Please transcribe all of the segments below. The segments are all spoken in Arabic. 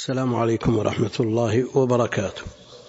السلام عليكم ورحمة الله وبركاته.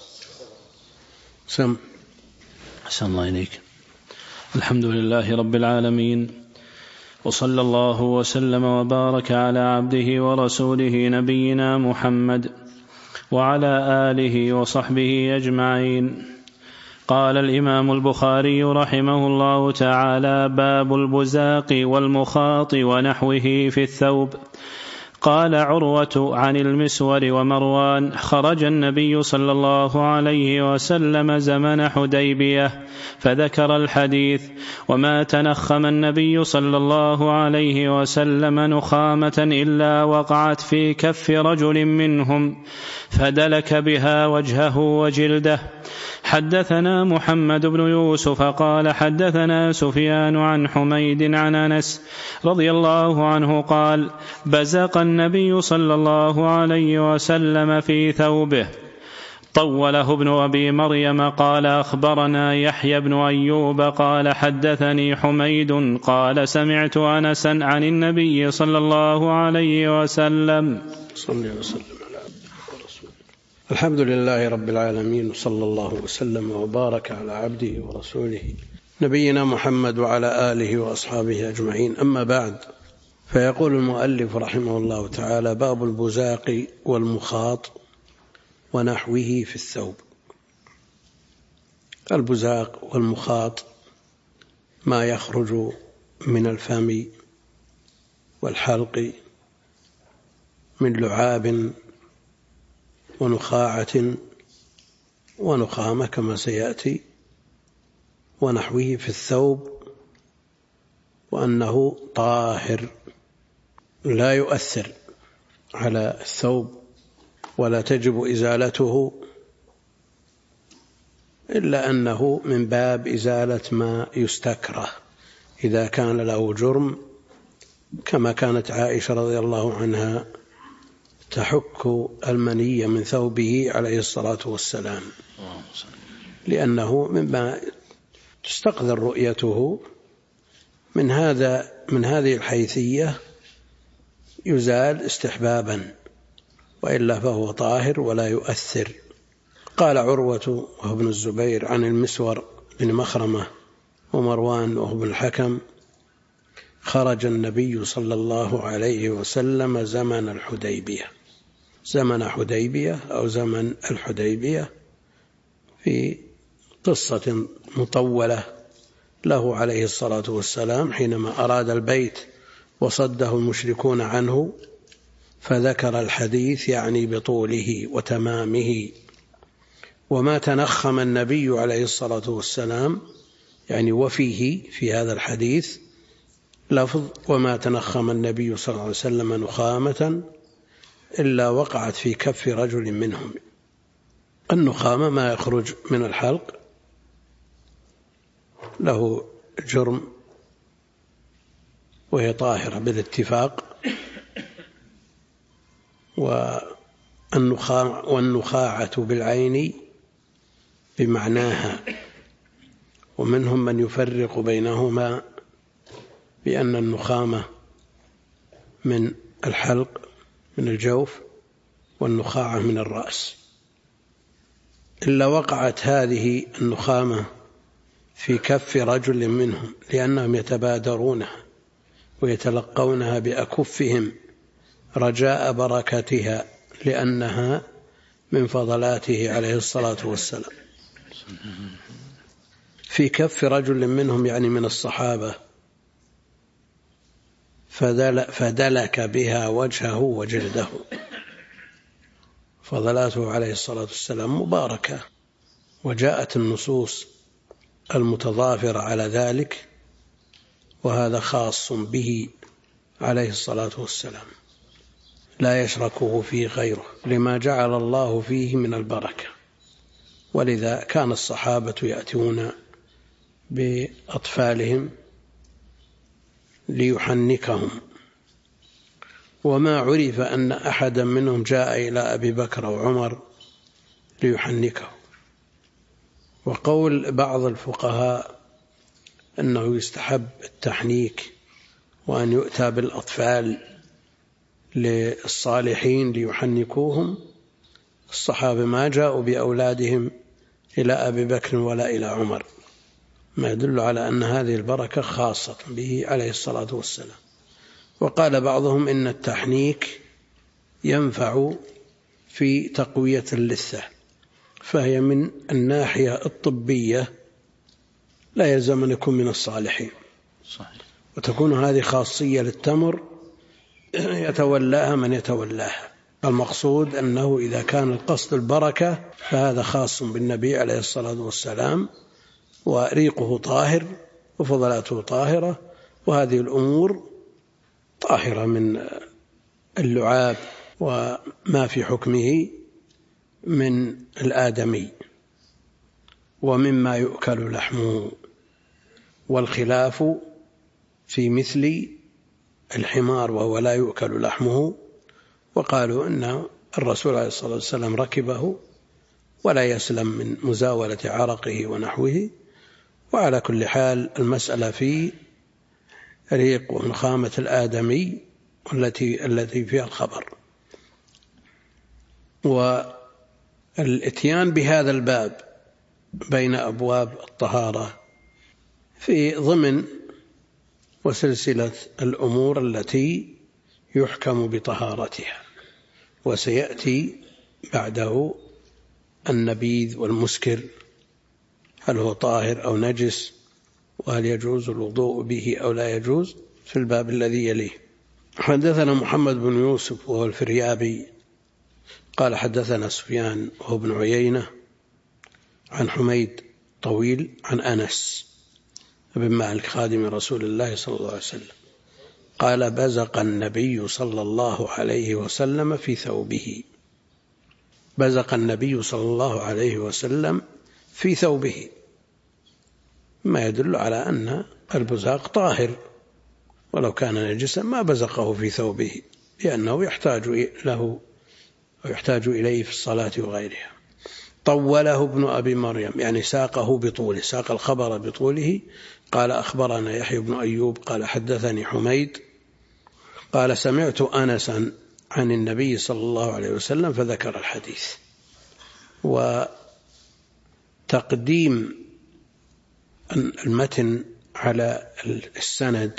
أحسن الله إليك. الحمد لله رب العالمين، وصلى الله وسلم وبارك على عبده ورسوله نبينا محمد وعلى آله وصحبه أجمعين. قال الإمام البخاري رحمه الله تعالى: باب البزاق والمخاط ونحوه في الثوب. قال عروة عن المسور ومروان: خرج النبي صلى الله عليه وسلم زمن حديبية، فذكر الحديث: وما تنخم النبي صلى الله عليه وسلم نخامة إلا وقعت في كف رجل منهم فدلك بها وجهه وجلده. حدثنا محمد بن يوسف قال حدثنا سفيان عن حميد عن أنس رضي الله عنه قال: بزق النبي صلى الله عليه وسلم في ثوبه. طوله ابن أبي مريم قال: أخبرنا يحيى بن أيوب قال حدثني حميد قال: سمعت أنسا عن النبي صلى الله عليه وسلم. الحمد لله رب العالمين، وصلى الله وسلم وبارك على عبده ورسوله نبينا محمد وعلى آله وأصحابه أجمعين. أما بعد، فيقول المؤلف رحمه الله تعالى: باب البزاق والمخاط ونحوه في الثوب. البزاق والمخاط ما يخرج من الفم والحلق من لعاب ونخاعة ونخامة كما سيأتي، ونحوه في الثوب، وأنه طاهر لا يؤثر على الثوب ولا تجب إزالته، إلا أنه من باب إزالة ما يستكره إذا كان له جرم، كما كانت عائشة رضي الله عنها تحك المني من ثوبه عليه الصلاة والسلام، لأنه مما تستقذر رؤيته من هذه الحيثية يزال استحبابا، وإلا فهو طاهر ولا يؤثر. قال عروة وهو ابن الزبير عن المسور بن مخرمة ومروان وهو ابن الحكم: خرج النبي صلى الله عليه وسلم زمن الحديبية. زمن حديبية أو زمن الحديبية في قصة مطولة له عليه الصلاة والسلام، حينما أراد البيت وصده المشركون عنه، فذكر الحديث يعني بطوله وتمامه. وما تنخم النبي عليه الصلاة والسلام يعني وفيه في هذا الحديث لفظ: وما تنخم النبي صلى الله عليه وسلم نخامة إلا وقعت في كف رجل منهم. النخامة ما يخرج من الحلق له جرم وهي طاهرة بالاتفاق، والنخاعة بالعين بمعناها، ومنهم من يفرق بينهما بأن النخامة من الحلق من الجوف والنخاعة من الرأس. إلا وقعت هذه النخامة في كف رجل منهم، لأنهم يتبادرونها ويتلقونها بأكفهم رجاء بركتها، لأنها من فضلاته عليه الصلاة والسلام. في كف رجل منهم يعني من الصحابة، فدلك بها وجهه وجلده. فضلاته عليه الصلاة والسلام مباركة، وجاءت النصوص المتضافرة على ذلك، وهذا خاص به عليه الصلاة والسلام، لا يشركه فيه غيره، لما جعل الله فيه من البركة. ولذا كان الصحابة يأتون بأطفالهم ليحنكهم، وما عرف أن أحدا منهم جاء إلى أبي بكر وعمر ليحنكه. وقول بعض الفقهاء أنه يستحب التحنيك وأن يؤتى بالأطفال للصالحين ليحنكوهم، الصحابة ما جاءوا بأولادهم إلى أبي بكر ولا إلى عمر، ما يدل على أن هذه البركة خاصة به عليه الصلاة والسلام. وقال بعضهم إن التحنيك ينفع في تقوية اللثة، فهي من الناحية الطبية لا يلزم أن يكون من الصالحين. صحيح. وتكون هذه خاصية للتمر يتولاها من يتولاها. المقصود أنه إذا كان القصد البركة فهذا خاص بالنبي عليه الصلاة والسلام، وريقه طاهر وفضلاته طاهرة، وهذه الأمور طاهرة من اللعاب وما في حكمه من الآدمي ومما يؤكل لحمه. والخلاف في مثل الحمار وهو لا يؤكل لحمه، وقالوا أن الرسول عليه الصلاة والسلام ركبه ولا يسلم من مزاولة عرقه ونحوه. وعلى كل حال المسألة في ريق ونخامة الآدمي التي فيها الخبر. والاتيان بهذا الباب بين أبواب الطهارة في ضمن وسلسلة الأمور التي يحكم بطهارتها، وسيأتي بعده النبيذ والمسكر، هل هو طاهر أو نجس، وهل يجوز الوضوء به أو لا يجوز، في الباب الذي يليه. حدثنا محمد بن يوسف وهو الفريابي قال حدثنا سفيان وهو ابن عيينة عن حميد طويل عن أنس بن مالك خادم رسول الله صلى الله عليه وسلم قال بزق النبي صلى الله عليه وسلم في ثوبه. بزق النبي صلى الله عليه وسلم في ثوبه، ما يدل على أن البزاق طاهر، ولو كان نجسا ما بزقه في ثوبه، لأنه يحتاج له ويحتاج إليه في الصلاة وغيرها. طوله ابن أبي مريم، يعني ساقه بطوله، ساق الخبر بطوله. قال أخبرنا يحيى بن أيوب قال حدثني حميد قال سمعت أنسا عن النبي صلى الله عليه وسلم فذكر الحديث. وتقديم المتن على السند،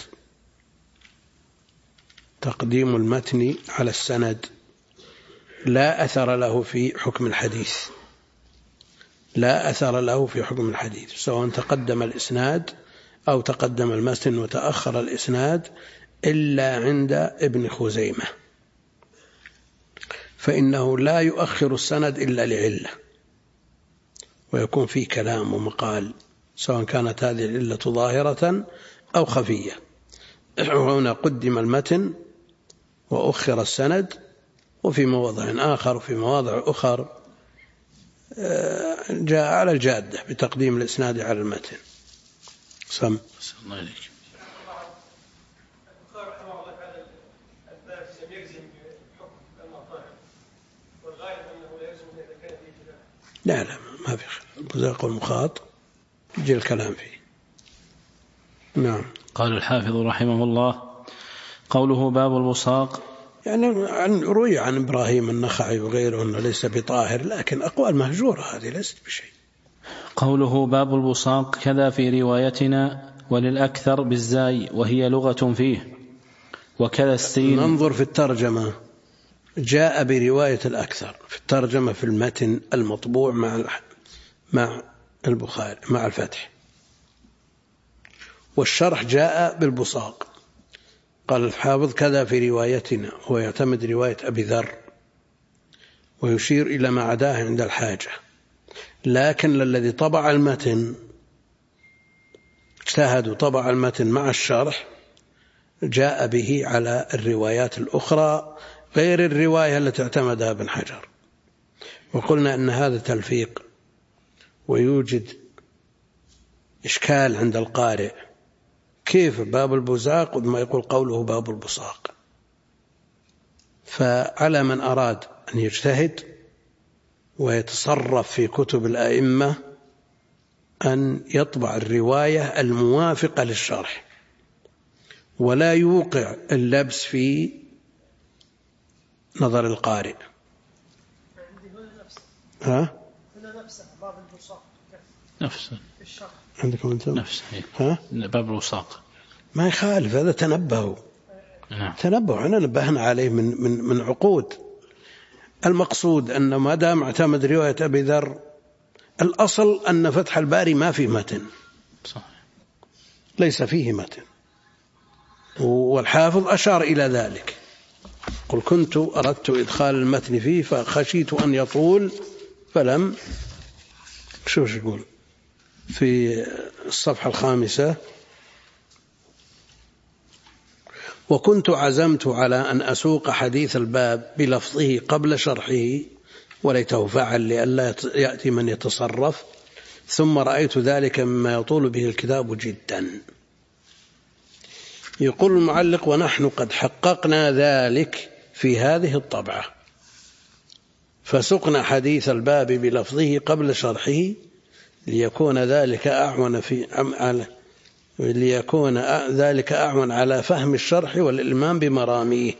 تقديم المتن على السند لا أثر له في حكم الحديث، لا أثر له في حكم الحديث، سواء تقدم الإسناد أو تقدم المتن وتأخر الإسناد، إلا عند ابن خزيمة، فإنه لا يؤخر السند إلا لعلة، ويكون فيه كلام ومقال، سواء كانت هذه العلة ظاهرة أو خفية. هنا قدم المتن وأخر السند، وفي مواضع آخر وفي مواضع أخر جاء على الجادة بتقديم الإسناد على المتن. سم الله عليك. لا ما في البزاق والمخاط يجي الكلام فيه. نعم. قال الحافظ رحمه الله قوله باب البصاق، يعني روي عن إبراهيم النخعي وغيره أنه ليس بطاهر، لكن أقوال مهجورة هذه ليست بشيء. قوله باب البصاق كذا في روايتنا وللأكثر بالزاي وهي لغة فيه، وكذا السين. ننظر في الترجمة، جاء برواية الأكثر في الترجمة في المتن المطبوع مع البخاري مع الفتح، والشرح جاء بالبصاق. قال الحافظ كذا في روايتنا، هو يعتمد رواية أبي ذر ويشير إلى ما عداه عند الحاجة، لكن الذي طبع المتن اجتهد وطبع المتن مع الشرح جاء به على الروايات الأخرى غير الرواية التي اعتمدها ابن حجر. وقلنا أن هذا تلفيق ويوجد إشكال عند القارئ، كيف باب البزاق وما يقول قوله باب البصاق؟ فعلى من أراد أن يجتهد ويتصرف في كتب الأئمة أن يطبع الرواية الموافقة للشرح، ولا يوقع اللبس في نظر القارئ. ها؟ نفسه عندكم أنتم؟ نفسه. ها؟ باب الوساق ما يخالف، هذا تنبهوا. نعم. تنبهوا، احنا نبهنا عليه من عقود. المقصود أن ما دام اعتمد رواية أبي ذر، الأصل أن فتح الباري ما فيه متن، صحيح. ليس فيه متن، والحافظ أشار إلى ذلك. قل كنت أردت إدخال المتن فيه فخشيت أن يطول فلم. شو يقول في الصفحة 5: وكنت عزمت على أن أسوق حديث الباب بلفظه قبل شرحه، وليته فعل لئلا يأتي من يتصرف، ثم رأيت ذلك مما يطول به الكتاب جدا. يقول المعلق: ونحن قد حققنا ذلك في هذه الطبعة، فسقنا حديث الباب بلفظه قبل شرحه ليكون ذلك أعون على فهم الشرح والإلمام بمراميه.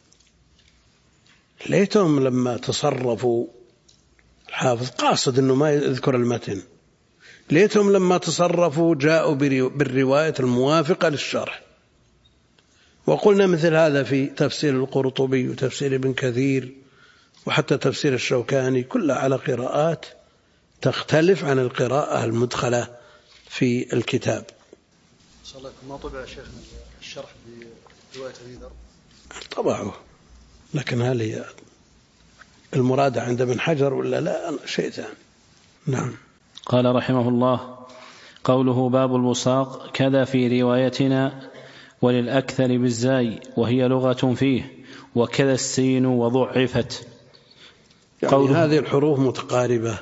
ليتهم لما تصرفوا، الحافظ قاصد أنه ما يذكر المتن، ليتهم لما تصرفوا جاءوا بالرواية الموافقة للشرح. وقلنا مثل هذا في تفسير القرطبي وتفسير ابن كثير وحتى تفسير الشوكاني، كلها على قراءات تختلف عن القراءة المدخلة في الكتاب. صلى الله عليه وسلم. ما طبع شيخنا الشرح برواية أبي ذر؟ طبعه، لكن هل هي المراد عند ابن حجر ولا لا؟ شيء ثاني. نعم. قال رحمه الله: قوله باب الوساق كذا في روايتنا، وللأكثر بالزاي وهي لغة فيه، وكذا السين وضعفت. يعني هذه الحروف متقاربة،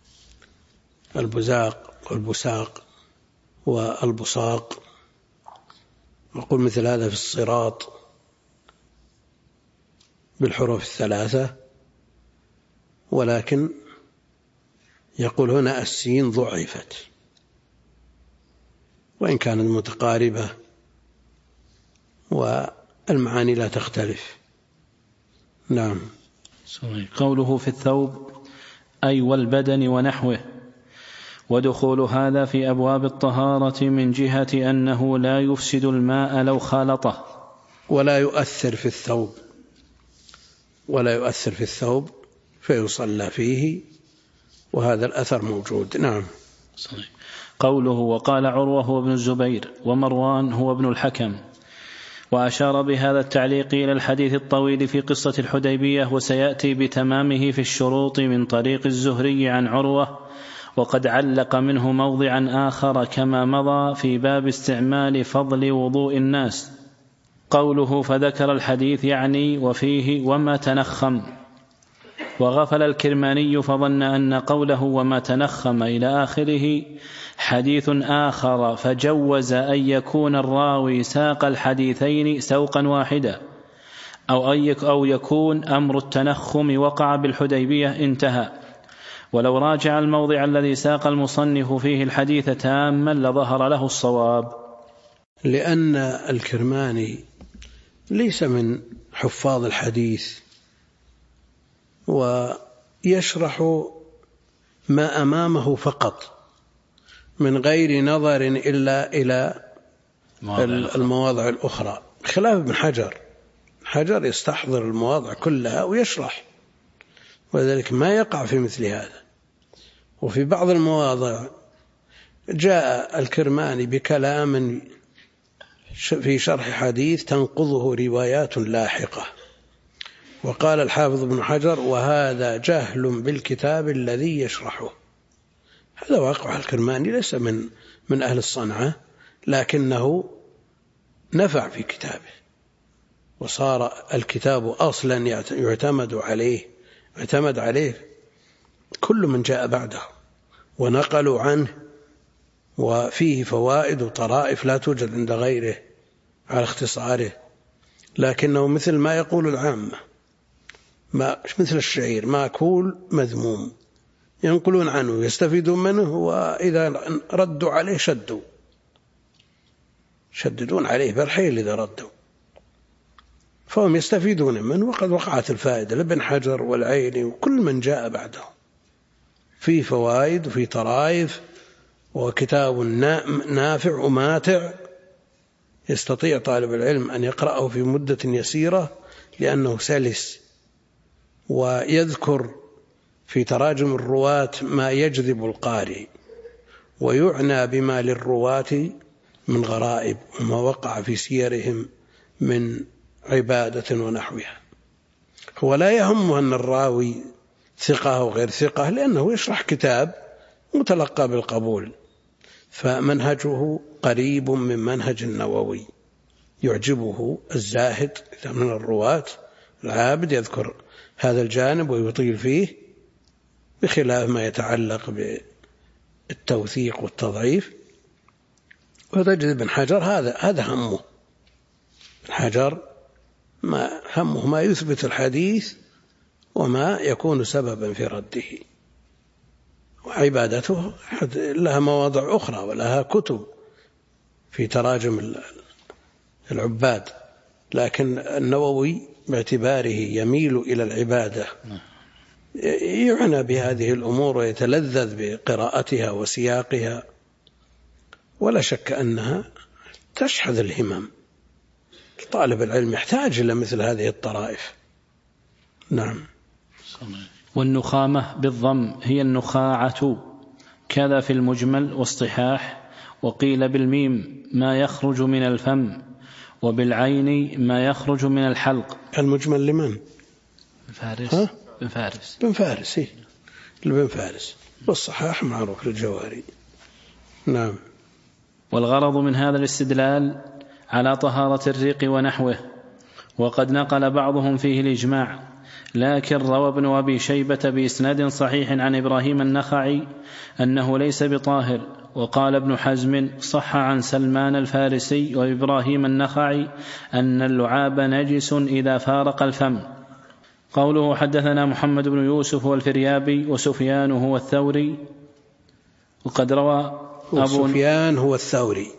البزاق والبساق والبصاق، نقول مثل هذا في الصراط بالحروف الثلاثة، ولكن يقول هنا السين ضعفت، وإن كانت متقاربة والمعاني لا تختلف. نعم. قوله في الثوب أي والبدن ونحوه، ودخول هذا في أبواب الطهارة من جهة أنه لا يفسد الماء لو خالطه، ولا يؤثر في الثوب فيصلى فيه، وهذا الأثر موجود. نعم. صحيح. قوله وقال عروة هو ابن الزبير، ومروان هو ابن الحكم، وأشار بهذا التعليق إلى الحديث الطويل في قصة الحديبية، وسيأتي بتمامه في الشروط من طريق الزهري عن عروة، وقد علق منه موضعا آخر كما مضى في باب استعمال فضل وضوء الناس. قوله فذكر الحديث يعني وفيه وما تنخم، وغفل الكرماني فظن أن قوله وما تنخم إلى آخره حديث آخر، فجوز أن يكون الراوي ساق الحديثين سوقا واحدا، أو يكون أمر التنخم وقع بالحديبية، انتهى. ولو راجع الموضع الذي ساق المصنف فيه الحديث تاما لظهر له الصواب. لأن الكرماني ليس من حفاظ الحديث، ويشرح ما أمامه فقط من غير نظر إلا إلى المواضع الأخرى، خلاف ابن حجر يستحضر المواضع كلها ويشرح، وذلك ما يقع في مثل هذا. وفي بعض المواضع جاء الكرماني بكلام في شرح حديث تنقضه روايات لاحقة، وقال الحافظ ابن حجر وهذا جهل بالكتاب الذي يشرحه. هذا واقع الكرماني، ليس من أهل الصنعة، لكنه نفع في كتابه، وصار الكتاب أصلا يعتمد عليه كل من جاء بعده، ونقلوا عنه، وفيه فوائد وطرائف لا توجد عند غيره على اختصاره، لكنه مثل ما يقول العامة، مثل الشعير مأكول مذموم، ينقلون عنه يستفيدون منه، وإذا ردوا عليه شددون عليه بالحيل إذا ردوا. فهم يستفيدون منه، وقد وقعت الفائدة لابن حجر والعيني وكل من جاء بعده، في فوائد وفي طرائف، وكتاب نافع وماتع يستطيع طالب العلم أن يقرأه في مدة يسيرة لأنه سلس، ويذكر في تراجم الرواة ما يجذب القارئ، ويعنى بما للرواة من غرائب وما وقع في سيرهم من عبادة ونحوها. هو لا يهمه أن الراوي ثقة أو غير ثقة، لأنه يشرح كتاب متلقى بالقبول، فمنهجه قريب من منهج النووي، يعجبه الزاهد من الرواة، العابد يذكر هذا الجانب ويطيل فيه، بخلاف ما يتعلق بالتوثيق والتضعيف. وتجد ابن حجر هذا همه، ابن حجر ما همه ما يثبت الحديث وما يكون سببا في رده. وعبادته لها مواضع أخرى ولها كتب في تراجم العباد، لكن النووي باعتباره يميل إلى العبادة يعنى بهذه الأمور ويتلذذ بقراءتها وسياقها، ولا شك أنها تشحذ الهمم. طالب العلم يحتاج إلى مثل هذه الطرائف. نعم. والنخامة بالضم هي النخاعة، كذا في المجمل واصطحاح. وقيل بالميم ما يخرج من الفم، وبالعين ما يخرج من الحلق. المجمل لمن؟ فارس. بن فارس. بن فارس. والصحاح معروف للجواري. نعم. والغرض من هذا الاستدلال على طهارة الريق ونحوه، وقد نقل بعضهم فيه الإجماع، لكن روى ابن أبي شيبة بإسناد صحيح عن إبراهيم النخعي أنه ليس بطاهر. وقال ابن حزم صح عن سلمان الفارسي وإبراهيم النخعي أن اللعاب نجس إذا فارق الفم. قوله حدثنا محمد بن يوسف والفريابي وسفيان هو الثوري. وقد روى سفيان هو الثوري،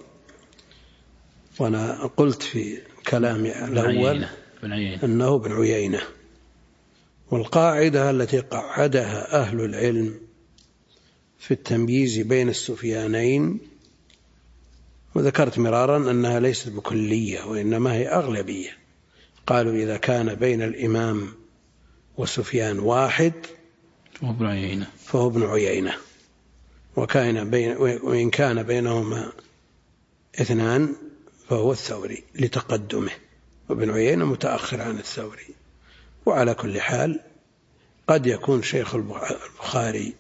وأنا قلت في كلامي الأول أنه ابن عيينة. والقاعدة التي قعدها أهل العلم في التمييز بين السفيانين، وذكرت مرارا أنها ليست بكلية وإنما هي أغلبية. قالوا إذا كان بين الإمام وسفيان واحد فهو ابن عيينة، وإن كان بينهما اثنان فهو الثوري لتقدمه، وابن عيينة متأخر عن الثوري. وعلى كل حال قد يكون شيخ البخاري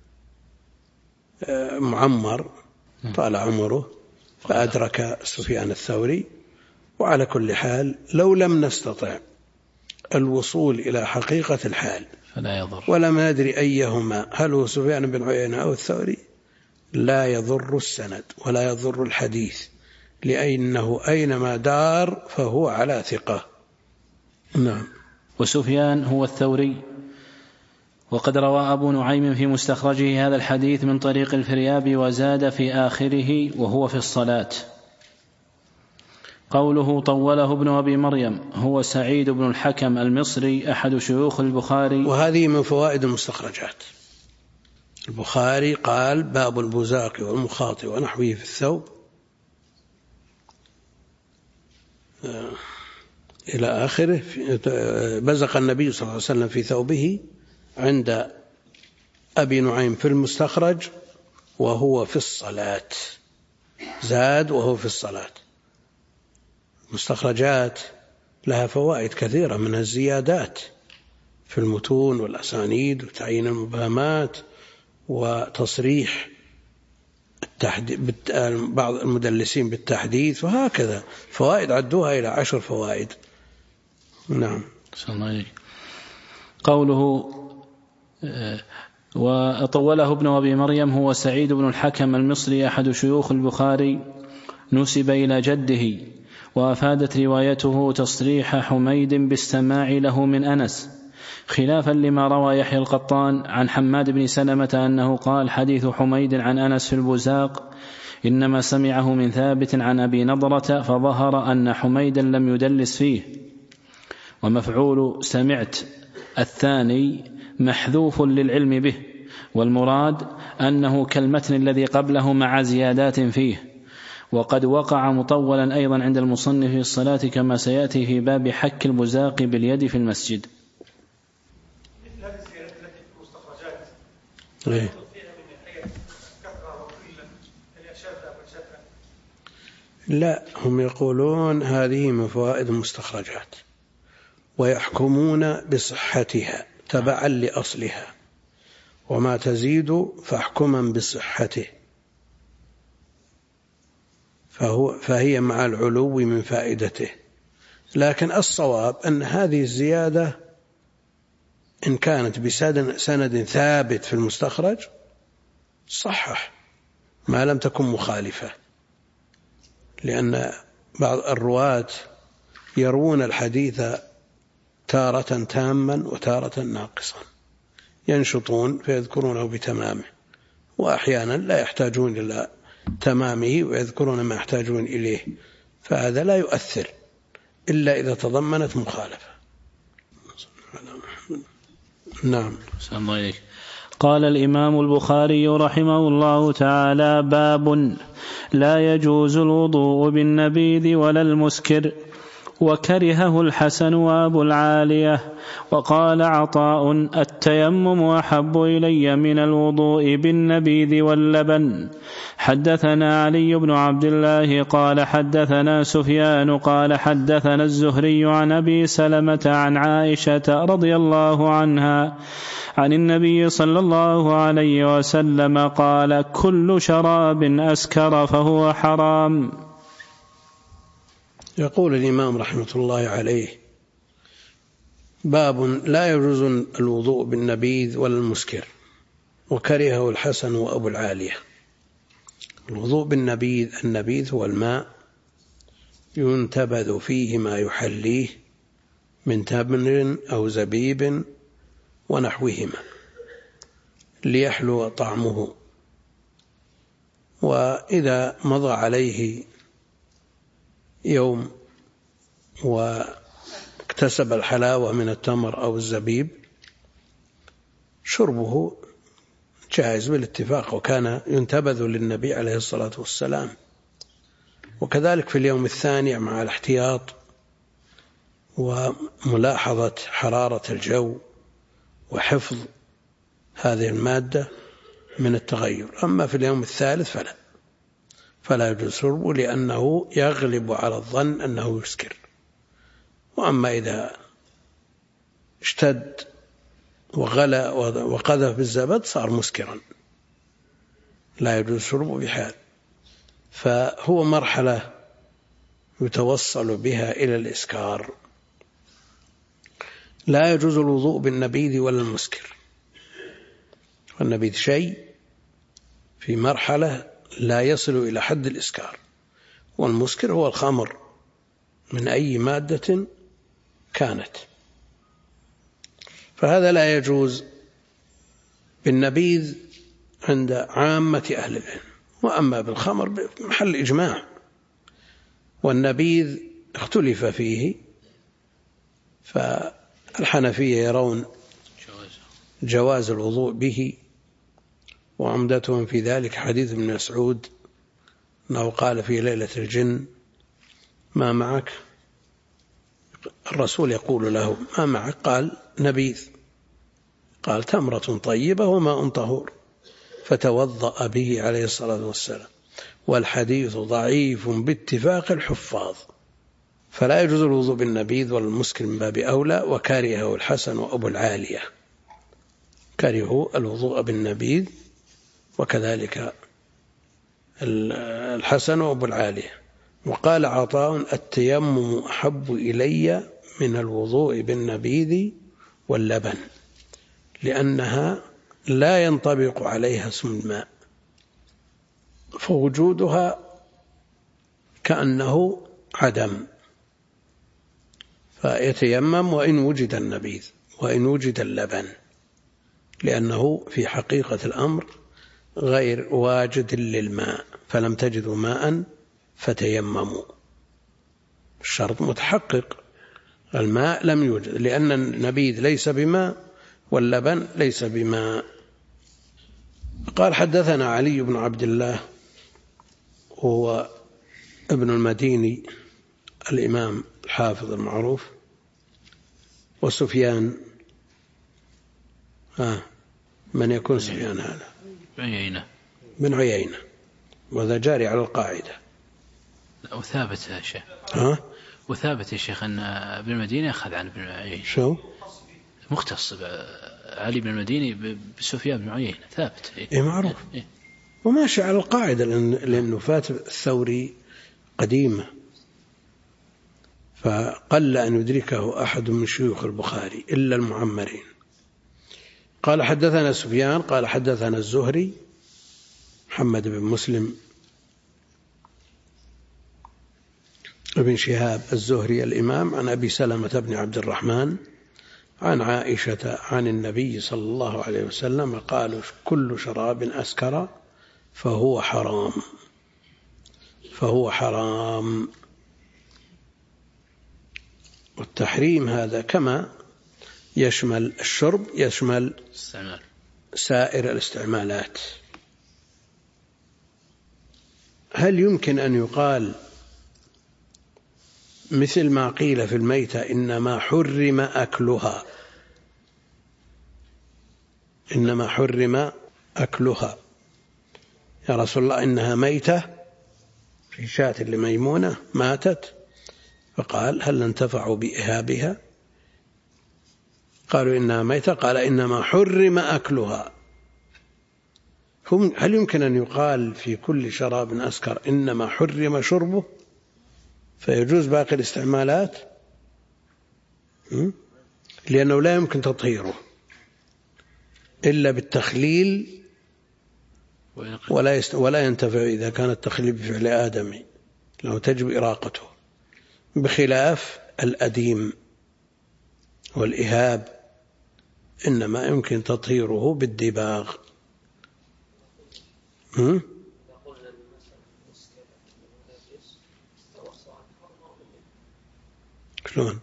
معمر طال عمره فأدرك سفيان الثوري. وعلى كل حال لو لم نستطع الوصول إلى حقيقة الحال فلا يضر، ولم ندري أيهما هل هو سفيان بن عيينة أو الثوري، لا يضر السند ولا يضر الحديث، لأنه أينما دار فهو على ثقة. نعم. وسفيان هو الثوري. وقد روى أبو نعيم في مستخرجه هذا الحديث من طريق الفريابي وزاد في آخره وهو في الصلاة. قوله طوله ابن أبي مريم هو سعيد بن الحكم المصري أحد شيوخ البخاري. وهذه من فوائد المستخرجات. البخاري قال باب البزاق والمخاط ونحوه في الثوب إلى آخره. بزق النبي صلى الله عليه وسلم في ثوبه عند أبي نعيم في المستخرج وهو في الصلاة، زاد وهو في الصلاة. المستخرجات لها فوائد كثيرة، من الزيادات في المتون والأسانيد وتعيين المبهمات وتصريح بعض المدلسين بالتحديث، وهكذا فوائد عدوها إلى 10 فوائد. نعم. قوله وطوله ابن أبي مريم هو سعيد بن الحكم المصري أحد شيوخ البخاري، نسب إلى جده، وأفادت روايته تصريح حميد بالسماع له من أنس، خلافا لما روى يحيى القطان عن حماد بن سلمة أنه قال حديث حميد عن أنس في البزاق إنما سمعه من ثابت عن أبي نضرة، فظهر أن حميدا لم يدلس فيه. ومفعول سمعت الثاني محذوف للعلم به، والمراد أنه كالمتن الذي قبله مع زيادات فيه. وقد وقع مطولا أيضا عند المصنف في الصلاة كما سيأتي في باب حك البزاق باليد في المسجد. لا، هم يقولون هذه من فوائد المستخرجات ويحكمون بصحتها تبعا لأصلها، وما تزيد فاحكما بصحته، فهي مع العلو من فائدته. لكن الصواب أن هذه الزيادة إن كانت بسند ثابت في المستخرج صحح ما لم تكن مخالفة، لأن بعض الرواة يروون الحديث تارة تاما وتارة ناقصا، ينشطون فيذكرونه بتمامه، وأحيانا لا يحتاجون إلى تمامه ويذكرون ما يحتاجون إليه، فهذا لا يؤثر إلا إذا تضمنت مخالفة. نعم. قال الإمام البخاري رحمه الله تعالى: باب لا يجوز الوضوء بالنبيذ ولا المسكر، وكرهه الحسن وأبو العالية. وقال عطاء: التيمم أحب إلي من الوضوء بالنبيذ واللبن. حدثنا علي بن عبد الله قال حدثنا سفيان قال حدثنا الزهري عن أبي سلمة عن عائشة رضي الله عنها عن النبي صلى الله عليه وسلم قال: كل شراب أسكر فهو حرام. يقول الإمام رحمة الله عليه: باب لا يجوز الوضوء بالنبيذ ولا المسكر، وكرهه الحسن وأبو العالية. الوضوء بالنبيذ، النبيذ هو الماء ينتبذ فيه ما يحليه من تمر أو زبيب ونحوهما ليحلو طعمه، وإذا مضى عليه يوم واكتسب الحلاوة من التمر أو الزبيب شربه جائز بالاتفاق، وكان ينتبذ للنبي عليه الصلاة والسلام. وكذلك في اليوم الثاني مع الاحتياط وملاحظة حرارة الجو وحفظ هذه المادة من التغير. أما في اليوم الثالث فلا يجوز شربه، لأنه يغلب على الظن أنه يسكر. وأما إذا اشتد وغلى وقذف بالزبد صار مسكرا، لا يجوز شربه بحال. فهو مرحلة يتوصل بها إلى الإسكار. لا يجوز الوضوء بالنبيذ ولا المسكر. والنبيذ شيء في مرحلة لا يصل إلى حد الإسكار، والمسكر هو الخمر من أي مادة كانت، فهذا لا يجوز بالنبيذ عند عامة أهل العلم. وأما بالخمر محل إجماع، والنبيذ اختلف فيه، فالحنفية يرون جواز الوضوء به، وعمدتهم في ذلك حديث ابن مسعود أنه قال في ليلة الجن: ما معك؟ الرسول يقول له: ما معك؟ قال: نبيذ. قال: تمرة طيبة وماء طهور، فتوضأ به عليه الصلاة والسلام. والحديث ضعيف باتفاق الحفاظ، فلا يجوز الوضوء بالنبيذ والمسكر من باب أولى. وكرهه الحسن وأبو العالية، كرهوا الوضوء بالنبيذ، وكذلك الحسن وأبو العالية. وقال عطاء: التيمم أحب إلي من الوضوء بالنبيذ واللبن، لأنها لا ينطبق عليها اسم الماء، فوجودها كأنه عدم، فيتيمم وإن وجد النبيذ وإن وجد اللبن، لأنه في حقيقة الأمر غير واجد للماء. فلم تجدوا ماء فتيمموا، الشرط متحقق الماء لم يوجد، لأن النبيذ ليس بماء واللبن ليس بماء. قال حدثنا علي بن عبد الله هو ابن المديني الإمام الحافظ المعروف، وسفيان من يكون سفيان هذا؟ بن عيينة، وذا جاري على القاعدة. وثابت يا شيخ. وثابت يا شيخ أن ابن المديني أخذ عن ابن عيينة. شو مختص علي بن المديني بسفيان بن عيينة ثابت. إيه معروف. وماشي على القاعدة، لأنه فات الثوري قديمة، فقل أن يدركه أحد من شيوخ البخاري إلا المعمرين. قال حدثنا سفيان قال حدثنا الزهري محمد بن مسلم ابن شهاب الزهري الإمام عن أبي سلمة بن عبد الرحمن عن عائشة عن النبي صلى الله عليه وسلم قال: كل شراب أسكر فهو حرام. فهو حرام. والتحريم هذا كما يشمل الشرب يشمل سائر الاستعمالات. هل يمكن أن يقال مثل ما قيل في الميتة إنما حرم أكلها، إنما حرم أكلها يا رسول الله إنها ميتة، في شاة لميمونة ماتت، فقال: هل انتفعوا بإهابها؟ قالوا إنها ميتة، قال: إنما حرم أكلها. هل يمكن أن يقال في كل شراب أسكر إنما حرم شربه فيجوز باقي الاستعمالات؟ لأنه لا يمكن تطهيره إلا بالتخليل، ولا ينتفع إذا كان التخليل بفعل آدمي، لو تجب إراقته، بخلاف الأديم والإهاب إنما يمكن تطهيره بالدباغ. شلون؟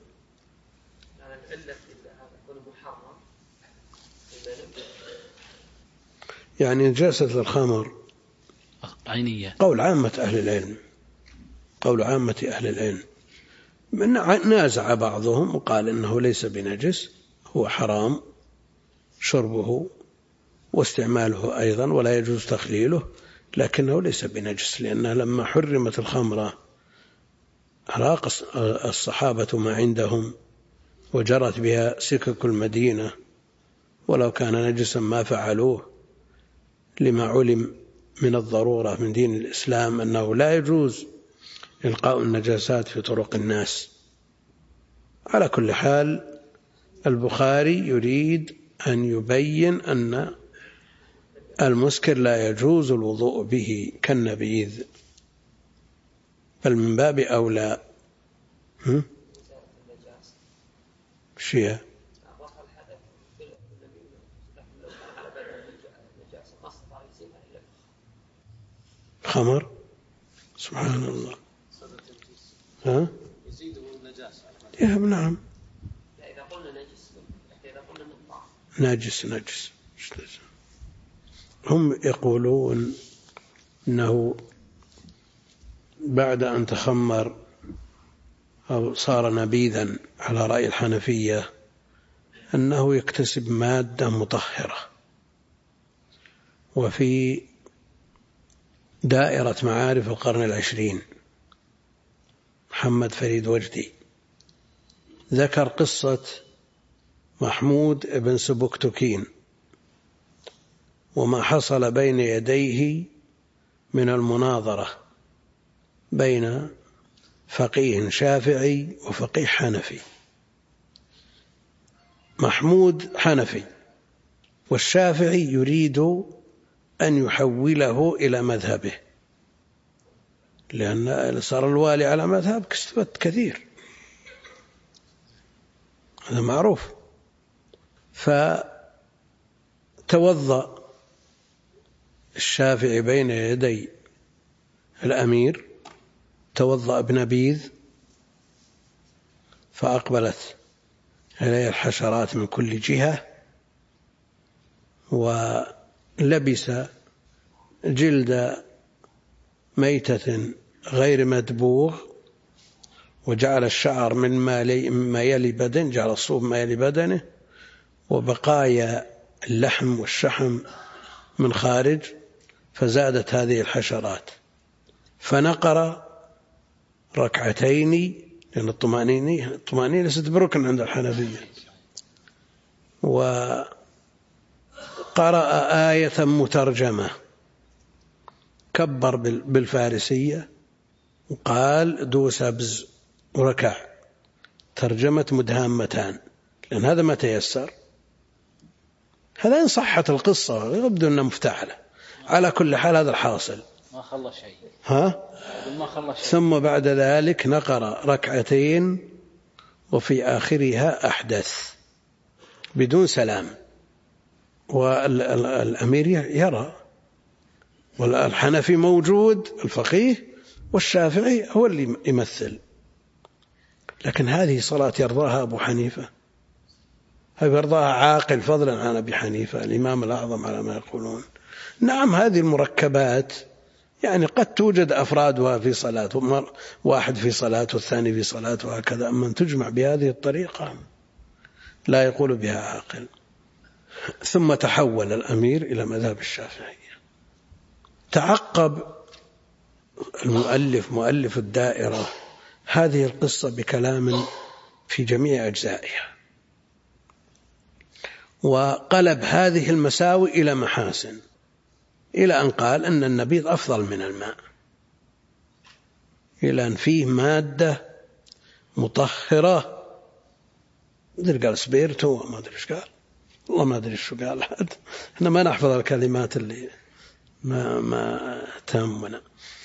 يعني نجاسة الخمر عينية، قول عامة أهل العلم، قول عامة أهل العلم. نازع بعضهم وقال إنه ليس بنجس، هو حرام شربه واستعماله أيضا ولا يجوز تخليله، لكنه ليس بنجس، لأنه لما حرمت الخمرة أراق الصحابة ما عندهم وجرت بها سكك المدينة، ولو كان نجسا ما فعلوه، لما علم من الضرورة من دين الإسلام أنه لا يجوز إلقاء النجاسات في طرق الناس. على كل حال البخاري يريد أن يبين أن المسكر لا يجوز الوضوء به كالنبيذ، بل من باب أولى. شيء خمر، سبحان الله. يزيده النجاسة. نعم. إذا قلنا نجس، إذا قلنا نجس. هم يقولون إنه بعد أن تخمر أو صار نبيذا على رأي الحنفية أنه يكتسب مادة مطهرة. وفي دائرة معارف القرن العشرين محمد فريد وجدي ذكر قصة محمود بن سبكتكين وما حصل بين يديه من المناظرة بين فقيه شافعي وفقيه حنفي. محمود حنفي والشافعي يريد أن يحوله إلى مذهبه، لأن صار الوالي على مذهب كسبت كثير، هذا معروف. فتوضأ الشافعي بين يدي الأمير، توضأ بنبيذ، فأقبلت إليه الحشرات من كل جهة، ولبس جلد ميتة غير مدبوغ، وجعل الشعر مما يلي بدن، جعل الصوف ما يلي بدنه، وبقايا اللحم والشحم من خارج، فزادت هذه الحشرات. فنقر ركعتين، لأن الطمأنينة ليست بركن عند الحنفية، وقرأ آية مترجمة، كبر بالفارسية وقال دوس بز وركع، ترجمة مدهامتان، لأن هذا ما تيسر. هذا إن صحت القصة، يبدو أنها مفتعلة. على كل حال هذا الحاصل، ما خلى شيء. ثم بعد ذلك نقر ركعتين وفي آخرها أحدث بدون سلام، والأمير يرى، والحنفي موجود الفقيه، والشافعي هو اللي يمثل. لكن هذه صلاة يرضاها أبو حنيفة، يرضاها عاقل فضلا عن أبي حنيفة الإمام الأعظم على ما يقولون. نعم هذه المركبات يعني قد توجد أفرادها في صلاة، واحد في صلاة والثاني في صلاة وهكذا، أما أن تجمع بهذه الطريقة لا يقول بها عاقل. ثم تحول الأمير إلى مذهب الشافعية. تعقب مؤلف الدائرة هذه القصة بكلام في جميع أجزائها، وقلب هذه المساوئ إلى محاسن، إلى أن قال أن النبيذ أفضل من الماء، إلى أن فيه مادة مطهرة. مدري قال سبيرتو، ما أدري إيش قال، والله ما أدري إيش قال، إحنا ما نحفظ الكلمات اللي ما تهمنا.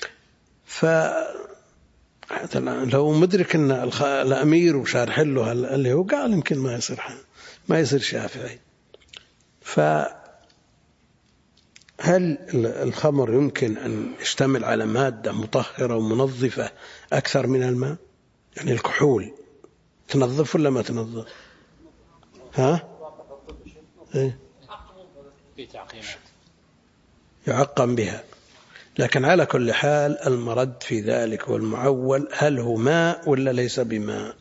لو مدرك أن الأمير وشارح له اللي هو قال يمكن ما يصير شافعي. فهل الخمر يمكن أن يشتمل على مادة مطهرة ومنظفة أكثر من الماء؟ يعني الكحول تنظف ولا ما تنظف؟ إيه؟ يعقم بها. لكن على كل حال المرد في ذلك والمعول هل هو ماء ولا ليس بماء؟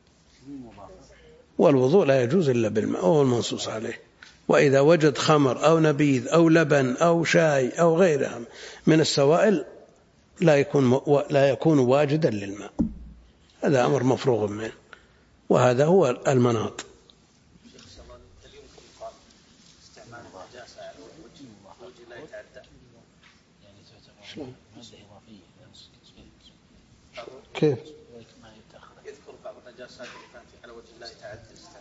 والوضوء لا يجوز إلا بالماء، وهو المنصوص عليه. وإذا وجد خمر أو نبيذ أو لبن أو شاي أو غيرها من السوائل لا يكون واجدا للماء، هذا أمر مفروغ منه، وهذا هو المناط. كيف؟ يذكر بعض النجاسات اللي كانت على وجه الله تعدى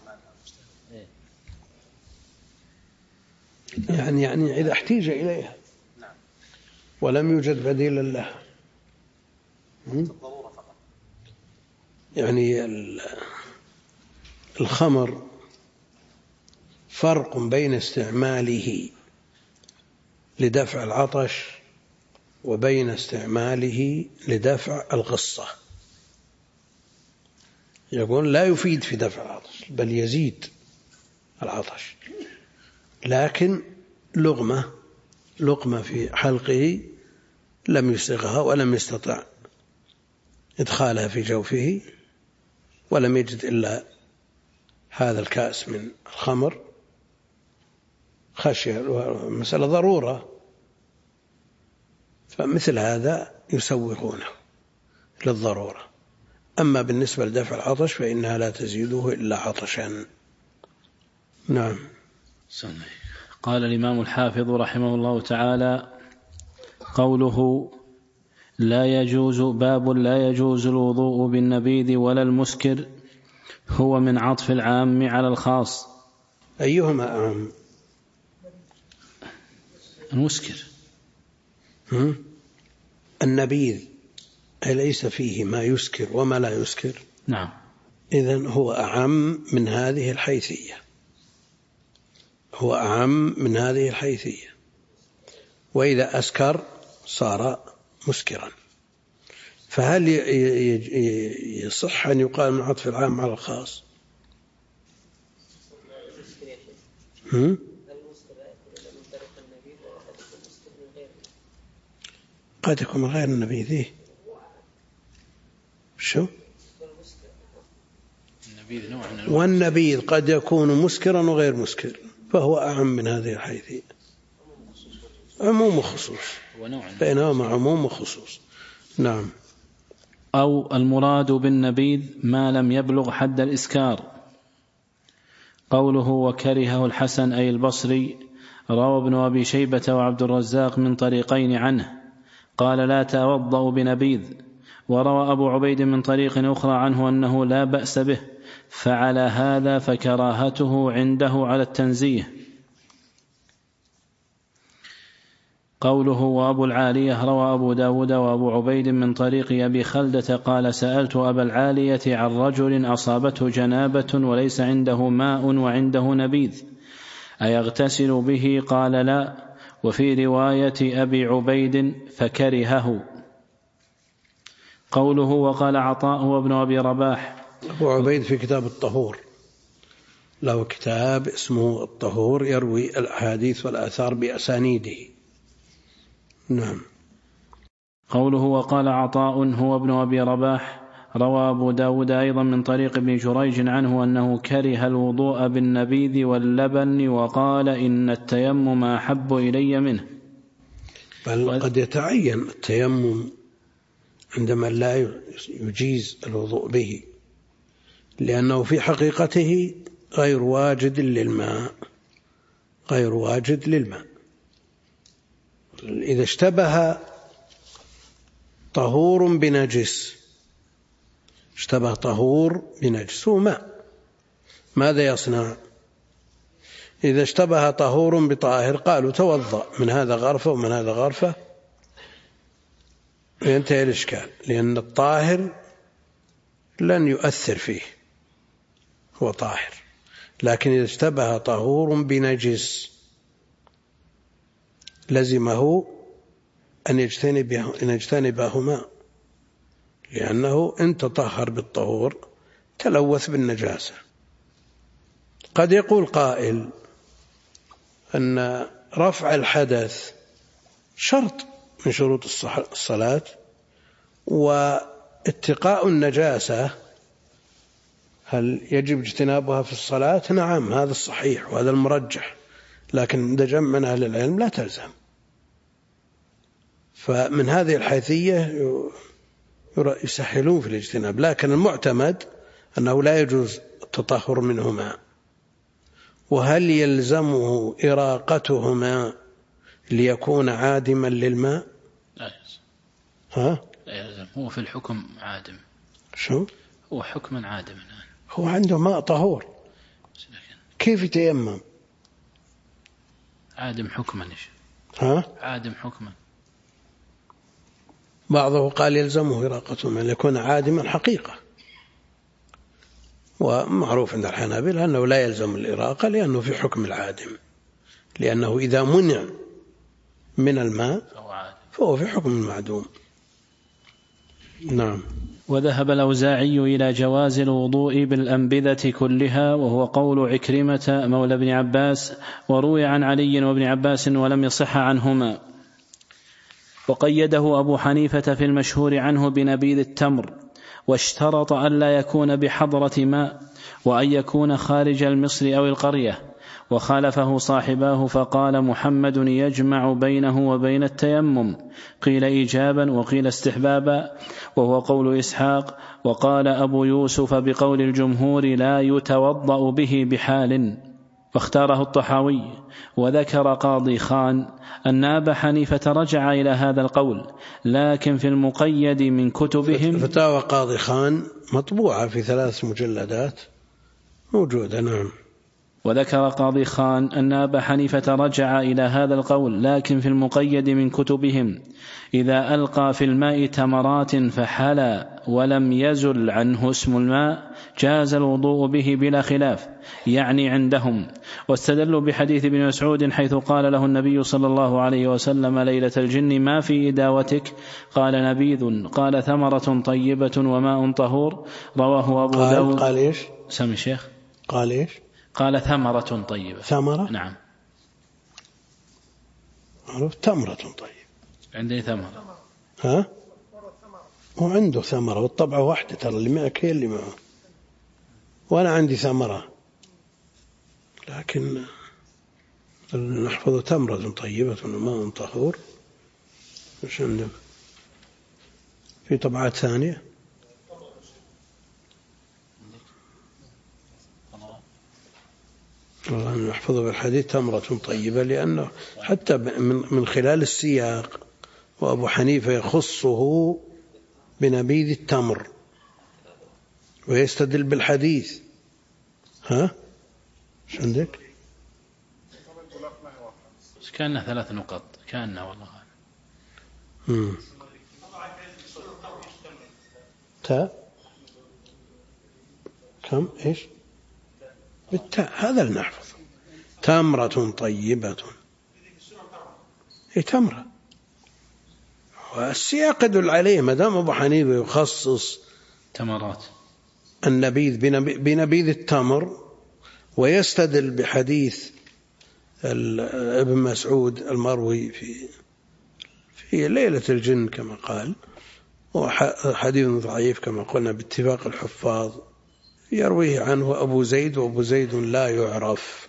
استعمالها. يعني إذا احتيج إليها ولم يوجد بديل لها، الضرورة فقط. يعني الخمر فرق بين استعماله لدفع العطش وبين استعماله لدفع الغصة. يقول لا يفيد في دفع العطش بل يزيد العطش، لكن لقمة في حلقه لم يسغها ولم يستطع إدخالها في جوفه، ولم يجد إلا هذا الكأس من الخمر، خشية مسألة ضرورة، فمثل هذا يسوغونه للضرورة. أما بالنسبة لدفع العطش فإنها لا تزيده إلا عطشا. نعم. قال الإمام الحافظ رحمه الله تعالى: قوله باب لا يجوز الوضوء بالنبيذ ولا المسكر، هو من عطف العام على الخاص. أيهما أعم؟ المسكر. النبيذ أليس فيه ما يسكر وما لا يسكر؟ نعم. إذن هو أعم من هذه الحيثية، هو أعم من هذه الحيثية، وإذا أسكر صار مسكرا. فهل يصح أن يقال من عطف العام على الخاص؟ قد يكون من غير النبي ذي شو؟ والنبيذ قد يكون مسكرا وغير مسكر، فهو أعم من هذه الحيثية، عموم وخصوص، بينهما عموم وخصوص. نعم. أو المراد بالنبيذ ما لم يبلغ حد الإسكار. قوله وكرهه الحسن أي البصري، روى ابن أبي شيبة وعبد الرزاق من طريقين عنه قال لا توضأ بنبيذ، وروى أبو عبيد من طريق أخرى عنه أنه لا بأس به، فعلى هذا فكراهته عنده على التنزيه. قوله وأبو العالية، روى أبو داود وأبو عبيد من طريق أبي خلدة قال سألت أبا العالية عن رجل أصابته جنابة وليس عنده ماء وعنده نبيذ أيغتسل به؟ قال لا. وفي رواية أبي عبيد فكرهه. قوله وقال عطاء وابن أبي رباح. أبو عبيد في كتاب الطهور، له كتاب اسمه الطهور يروي الأحاديث والآثار بأسانيده. نعم. قوله وقال عطاء هو ابن أبي رباح، روى أبو داود أيضا من طريق ابن جريج عنه أنه كره الوضوء بالنبيذ واللبن وقال إن التيمم أحب إلي منه. بل قد يتعين التيمم عندما لا يجيز الوضوء به، لأنه في حقيقته غير واجد للماء. إذا اشتبه طهور بنجس، هو ماء، ماذا يصنع؟ إذا اشتبه طهور بطاهر قالوا توضأ من هذا غرفة ومن هذا غرفة، ينتهي الإشكال، لأن الطاهر لن يؤثر فيه، هو طاهر. لكن إذا اشتبه طهور بنجس لزمه أن يجتنبهما، لأنه إن تطهر بالطهور تلوث بالنجاسة. قد يقول قائل أن رفع الحدث شرط من شروط الصلاة، واتقاء النجاسة هل يجب اجتنابها في الصلاة؟ نعم، هذا الصحيح وهذا المرجح، لكن عند جمع من أهل العلم لا تلزم. فمن هذه الحيثية يسهلون في الاجتناب، لكن المعتمد أنه لا يجوز التطهر منهما. وهل يلزمه إراقتهما ليكون عادما للماء؟ لا يلزم. لا يلزم، هو في الحكم عادم. شو؟ هو حكما عادما، هو عنده ماء طهور، كيف يتيمم؟ عادم حكما. عادم حكما. بعضه قال يلزمه إراقتهما ليكون عادما حقيقة، ومعروف عند الحنابلة أنه لا يلزم الإراقة لأنه في حكم العادم، لأنه إذا منع من الماء فهو في حكم المعدوم. نعم. وذهب الأوزاعي إلى جواز الوضوء بالأنبذة كلها، وهو قول عكرمة مولى ابن عباس، وروي عن علي وابن عباس ولم يصح عنهما. وقيده أبو حنيفة في المشهور عنه بنبيذ التمر، واشترط أن لا يكون بحضرة ماء، وأن يكون خارج المصر أو القرية، وخالفه صاحباه فقال محمد يجمع بينه وبين التيمم، قيل إيجابا وقيل استحبابا، وهو قول إسحاق. وقال أبو يوسف بقول الجمهور لا يتوضأ به بحال، واختاره الطحاوي. وذكر قاضي خان أن أبا حنيفة رجع إلى هذا القول، لكن في المقيد من كتبهم. فتاوى قاضي خان مطبوعة في 3 مجلدات موجودة. نعم. وذكر قاضي خان أن أبا حنيفة رجع إلى هذا القول، لكن في المقيد من كتبهم إذا ألقى في الماء تمرات فحلى ولم يزل عنه اسم الماء جاز الوضوء به بلا خلاف، يعني عندهم. واستدلوا بحديث ابن مسعود حيث قال له النبي صلى الله عليه وسلم ليلة الجن ما في إداوتك؟ قال نبيذ، قال ثمرة طيبة وماء طهور. رواه أبو داود. قال إيش؟ سمي الشيخ. قال إيش؟ قال ثمرة طيبة. ثمرة؟ نعم. تمرة طيبة. عندي ثمرة. ها؟ وعنده ثمرة والطبعة واحدة، ترى اللي معك هي اللي معه، وأنا عندي ثمرة، لكن نحفظ تمرة طيبة وماء طهور. مش عندك في طبعات ثانية؟ والله نحفظه بالحديث تمرة طيبة، لأنه حتى من خلال السياق وأبو حنيفة يخصه بنبيذ التمر ويستدل بالحديث. ها؟ شو عندك؟ كأنه 3 نقط، كأنه والله. كم إيش؟ بالتاء، هذا اللي نحفظ. تمرة طيبة، هي تمرة، والسياق يدل عليه. ما دام أبو حنيفة يخصص تمرات النبيذ بنبيذ التمر ويستدل بحديث ابن مسعود المروي في ليلة الجن كما قال، وحديث ضعيف كما قلنا باتفاق الحفاظ، يرويه عنه أبو زيد، وأبو زيد لا يعرف.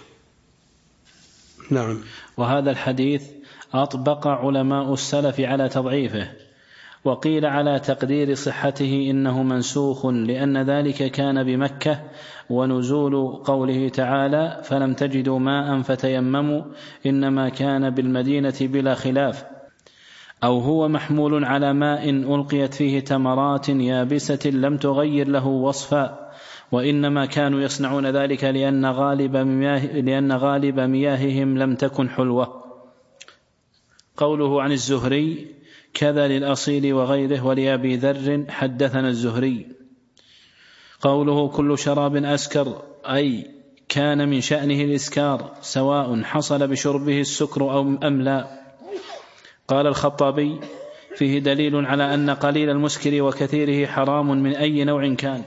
نعم. وهذا الحديث أطبق علماء السلف على تضعيفه، وقيل على تقدير صحته إنه منسوخ، لأن ذلك كان بمكة، ونزول قوله تعالى فلم تجدوا ماء فتيمموا إنما كان بالمدينة بلا خلاف، أو هو محمول على ماء ألقيت فيه تمرات يابسة لم تغير له وصفا، وإنما كانوا يصنعون ذلك لأن غالب مياههم لم تكن حلوة. قوله عن الزهري كذا للأصيل وغيره، ولأبي ذر حدثنا الزهري. قوله كل شراب أسكر، أي كان من شأنه الإسكار، سواء حصل بشربه السكر أم لا. قال الخطابي فيه دليل على أن قليل المسكر وكثيره حرام من أي نوع كان،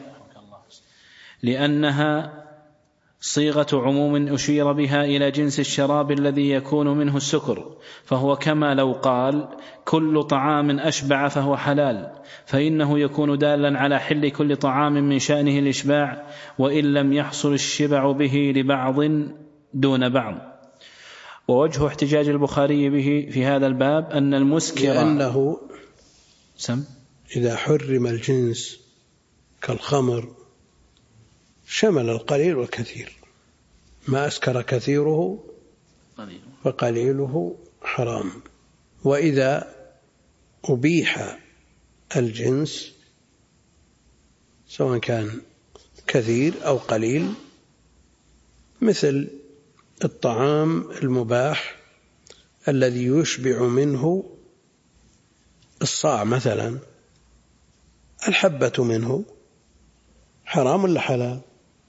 لأنها صيغة عموم أشير بها إلى جنس الشراب الذي يكون منه السكر، فهو كما لو قال كل طعام أشبع فهو حلال، فإنه يكون دالا على حل كل طعام من شأنه الإشباع، وإن لم يحصل الشبع به لبعض دون بعض. ووجه احتجاج البخاري به في هذا الباب أن المسكر لأنه إذا حرم الجنس كالخمر شمل القليل والكثير، ما أسكر كثيره فقليله حرام. وإذا أبيح الجنس سواء كان كثير أو قليل، مثل الطعام المباح الذي يشبع منه الصاع مثلا، الحبة منه حرام ولا حلال؟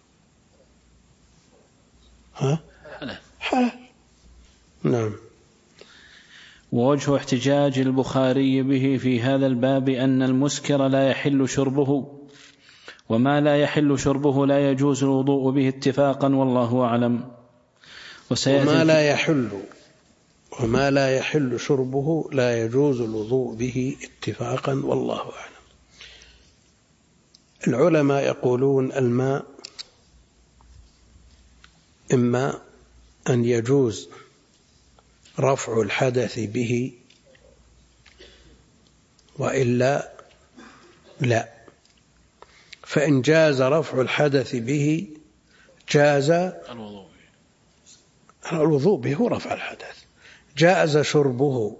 حلال. نعم. ووجه احتجاج البخاري به في هذا الباب أن المسكر لا يحل شربه، وما لا يحل شربه لا يجوز الوضوء به اتفاقا، والله أعلم. وما لا يحل شربه لا يجوز الوضوء به اتفاقا، والله أعلم. العلماء يقولون الماء إما أن يجوز رفع الحدث به وإلا لا، فإن جاز رفع الحدث به جاز الوضوء به، هو رفع الحدث، جاز شربه.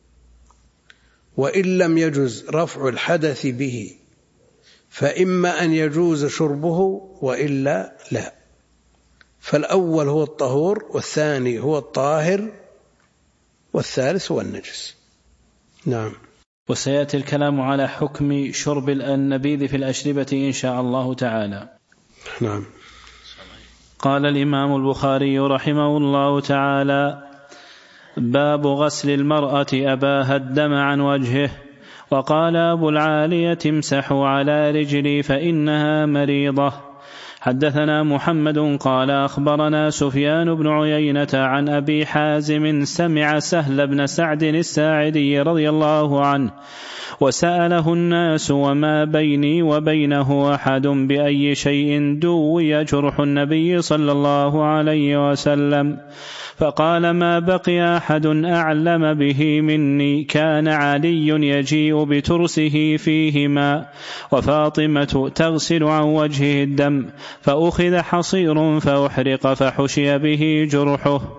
وإن لم يجوز رفع الحدث به فإما أن يجوز شربه وإلا لا، فالأول هو الطهور، والثاني هو الطاهر، والثالث هو النجس. نعم. وسيأتي الكلام على حكم شرب النبيذ في الأشربة إن شاء الله تعالى. نعم. قال الإمام البخاري رحمه الله تعالى: باب غسل المرأة أباها الدم عن وجهه. وقال أبو العالية: امسحوا على رجلي فإنها مريضة. حدثنا محمد قال أخبرنا سفيان بن عيينة عن أبي حازم سمع سهل بن سعد الساعدي رضي الله عنه وسأله الناس: وما بيني وبينه أحد بأي شيء دوي جرح النبي صلى الله عليه وسلم؟ فقال: ما بقي أحد أعلم به مني. كان علي يجيء بترسه فيه ماء، وفاطمة تغسل عن وجهه الدم، فأخذ حصير فأحرق فحشي به جرحه.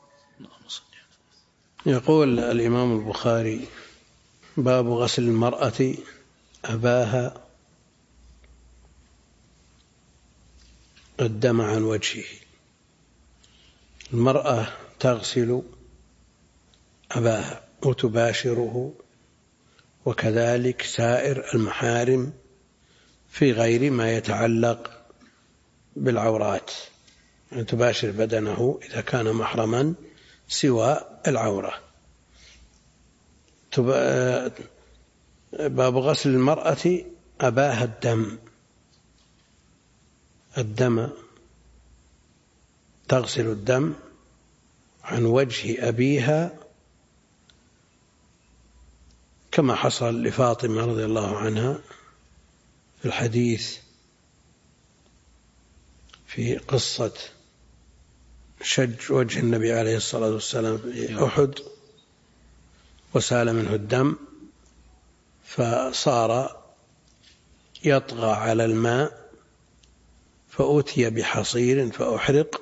يقول الإمام البخاري: باب غسل المرأة أباها الدم عن وجهه. المرأة تغسل أباها وتباشره، وكذلك سائر المحارم في غير ما يتعلق بالعورات، يعني تباشر بدنه إذا كان محرما سوى العورة. باب غسل المرأة أباها الدم، تغسل الدم عن وجه أبيها، كما حصل لفاطمة رضي الله عنها في الحديث في قصة شج وجه النبي عليه الصلاة والسلام في أحد، وسال منه الدم فصار يطغى على الماء، فأتي بحصير فأحرق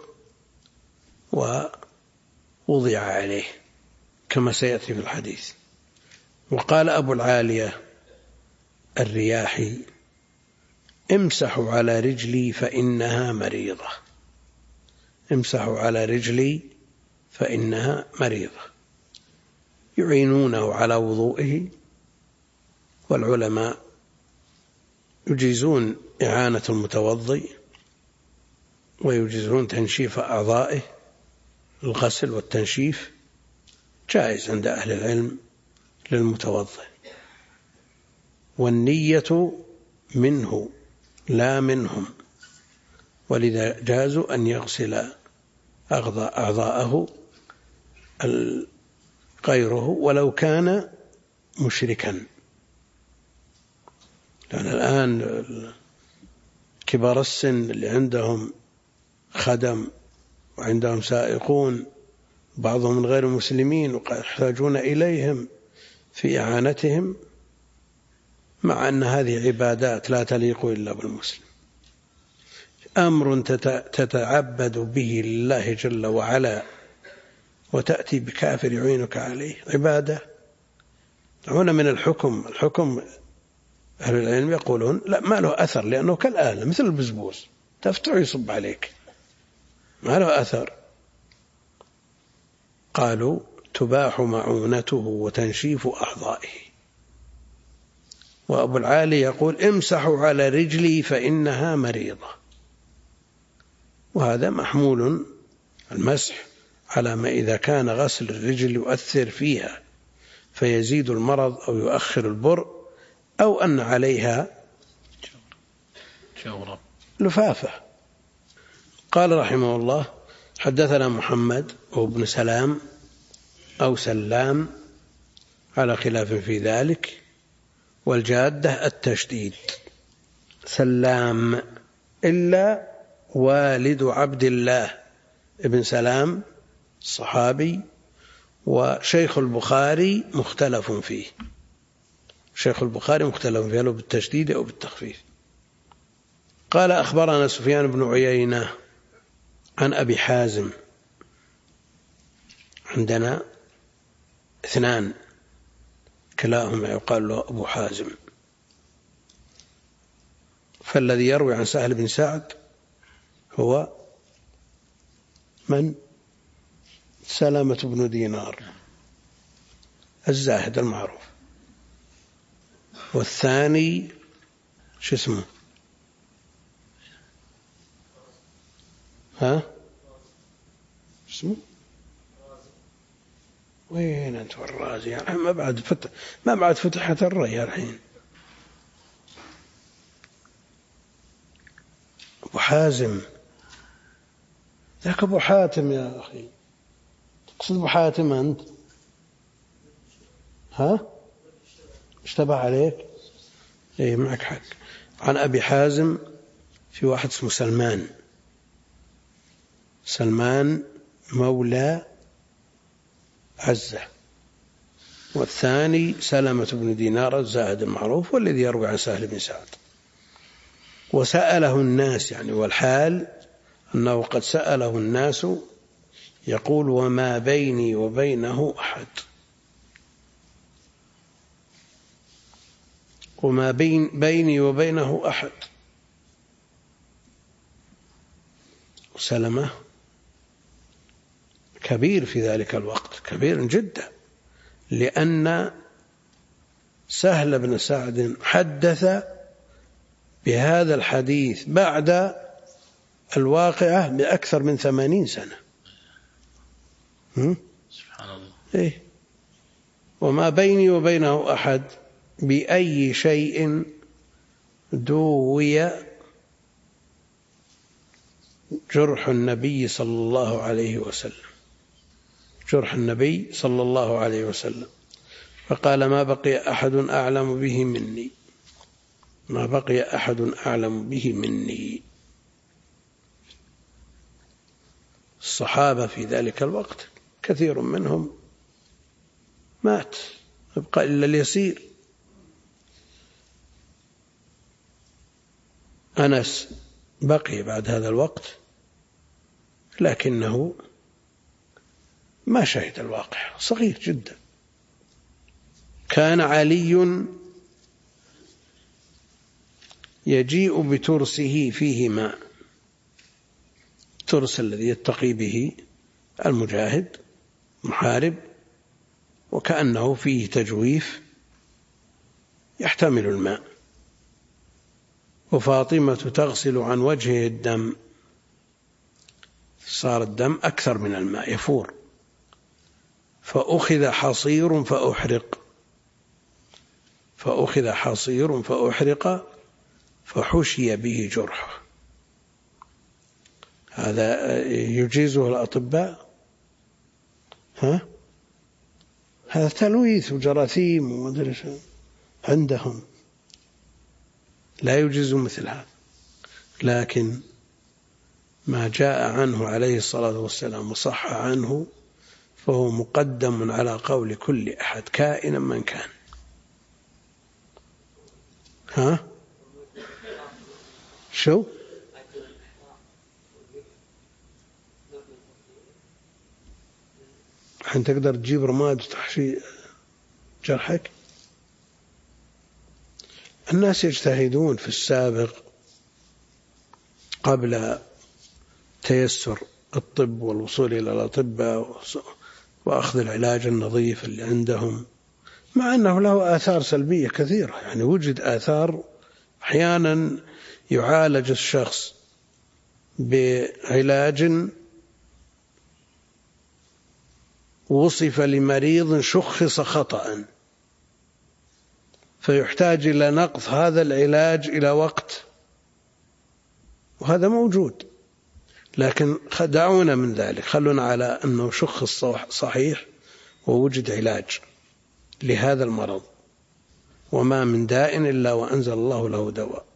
ووضع عليه كما سيأتي في الحديث. وقال أبو العالية الرياحي: امسحوا على رجلي فإنها مريضة. امسحوا على رجلي فإنها مريضة، يعينونه على وضوئه، والعلماء يجيزون إعانة المتوضئ ويجيزون تنشيف أعضائه. الغسل والتنشيف جائز عند أهل العلم للمتوضئ، والنية منه لا منهم، ولذا جازوا أن يغسل أعضاءه غيره ولو كان مشركا. لأن الآن كبار السن اللي عندهم خدم وعندهم سائقون، بعضهم من غير المسلمين، ويحتاجون إليهم في إعانتهم، مع أن هذه عبادات لا تليق إلا بالمسلم. أمر تتعبد به لله جل وعلا وتأتي بكافر يعينك عليه، عبادة. هنا من الحكم أهل العلم يقولون لا، ما له أثر، لأنه كالآلة مثل البزبوز، تفتح يصب عليك، ما له أثر. قالوا تباح معونته وتنشيف أعضائه. وأبو العالي يقول: امسحوا على رجلي فإنها مريضة، وهذا محمول المسح على ما إذا كان غسل الرجل يؤثر فيها فيزيد المرض أو يؤخر البرء، أو أن عليها لفافة. قال رحمه الله: حدثنا محمد وابن سلام أو سلام على خلاف في ذلك، والجادة التشديد، سلام، إلا والد عبد الله ابن سلام الصحابي، وشيخ البخاري مختلف فيه، شيخ البخاري مختلف فيه، بالتشديد أو بالتخفيف. قال: أخبرنا سفيان بن عيينة عن أبي حازم. عندنا اثنان كلاهما يقال له أبو حازم، فالذي يروي عن سهل بن سعد هو من؟ سلامة بن دينار الزاهد المعروف. والثاني شو اسمه؟ ها؟ اسمه؟ وين أنت والرازي؟ يعني ما بعد فتحت الريا الحين. أبو حازم ذاك أبو حاتم يا أخي، تقصد أبو حاتم أنت؟ ها؟ اشتبه عليك؟ إيه معك حق. عن أبي حازم في واحد اسمه سلمان مولى عزة، والثاني سلمة بن دينار الزاهد المعروف والذي يروي عن سهل بن سعد. وسأله الناس يعني، والحال أنه قد سأله الناس، يقول وما بيني وبينه أحد، وما بيني وبينه أحد. وسلمة كبير في ذلك الوقت، كبير جدا، لأن سهل بن سعد حدث بهذا الحديث بعد الواقعة بأكثر من 80 سنة. سبحان الله. إيه؟ وما بيني وبينه أحد بأي شيء دوي جرح النبي صلى الله عليه وسلم، جرح النبي صلى الله عليه وسلم. فقال ما بقي أحد أعلم به مني، ما بقي أحد أعلم به مني. الصحابة في ذلك الوقت كثير منهم مات، يبقى إلا اليسير. أنس بقي بعد هذا الوقت لكنه ما شهد الواقع، صغير جدا. كان علي يجيء بترسه فيه ماء، الترس الذي يتقي به المجاهد محارب، وكأنه فيه تجويف يحتمل الماء، وفاطمة تغسل عن وجهه الدم، صار الدم أكثر من الماء يفور، فأخذ حصير فأحرق فحشي به جرحه. هذا يجيزه الأطباء؟ هذا تلويث وجراثيم ومدري شو عندهم، لا يجيز مثل هذا. لكن ما جاء عنه عليه الصلاة والسلام وصح عنه فهو مقدم على قول كل أحد كائنا من كان. شو؟ الحين تقدر تجيب رماد وتحشي جرحك؟ الناس يجتهدون في السابق قبل تيسر الطب والوصول إلى الأطباء وأخذ العلاج النظيف اللي عندهم، مع أنه له آثار سلبية كثيرة. يعني وجد آثار، أحيانا يعالج الشخص بعلاج وصف لمريض شخص خطأ، فيحتاج إلى نقض هذا العلاج إلى وقت، وهذا موجود. لكن دعونا من ذلك، خلونا على أنه شخص صحيح ووجد علاج لهذا المرض، وما من داء إلا وأنزل الله له دواء.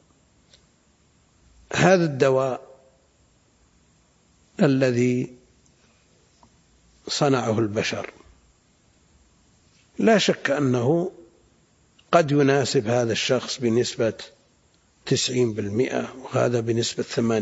هذا الدواء الذي صنعه البشر لا شك أنه قد يناسب هذا الشخص بنسبة 90%، وهذا بنسبة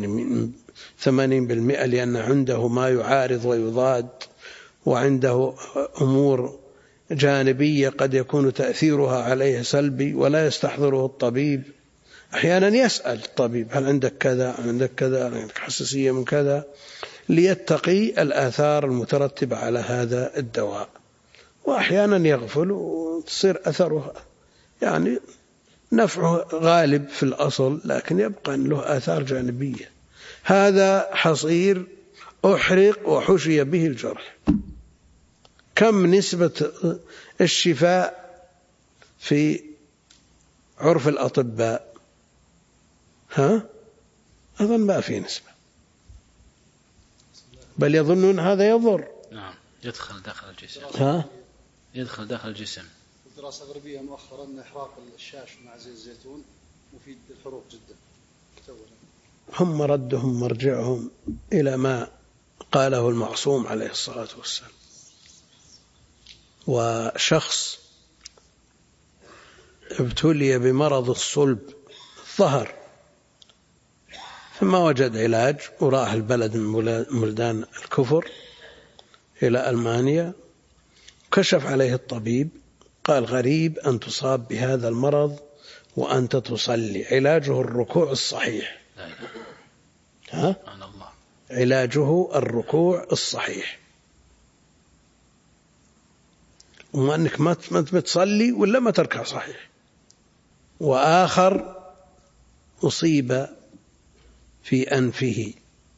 80%، لأن عنده ما يعارض ويضاد، وعنده أمور جانبية قد يكون تأثيرها عليه سلبي ولا يستحضره الطبيب. أحيانا يسأل الطبيب هل عندك كذا، هل عندك كذا، هل عندك حساسية من كذا، ليتقي الآثار المترتبة على هذا الدواء. وأحيانا يغفل وتصير أثره يعني نفعه غالب في الأصل، لكن يبقى له آثار جانبية. هذا حصير أحرق وحشي به الجرح. كم نسبة الشفاء في عرف الأطباء؟ أظن ما في نسبة، بل يظنون هذا يضر. نعم، يدخل داخل الجسم. يدخل داخل الجسم. دراسة غربية مؤخرا أن إحراق الشاش مع زيت الزيتون مفيد للحروق جدا. هم ردهم مرجعهم إلى ما قاله المعصوم عليه الصلاة والسلام. وشخص ابتلي بمرض الصلب الظهر فما وجد علاج، وراح البلد من بلدان الكفر إلى ألمانيا، كشف عليه الطبيب قال غريب أن تصاب بهذا المرض وأنت تصلي، علاجه الركوع الصحيح. علاجه الركوع الصحيح، وما أنك ما بتصلي ولا ما تركع صحيح. وآخر أصيب في أنفه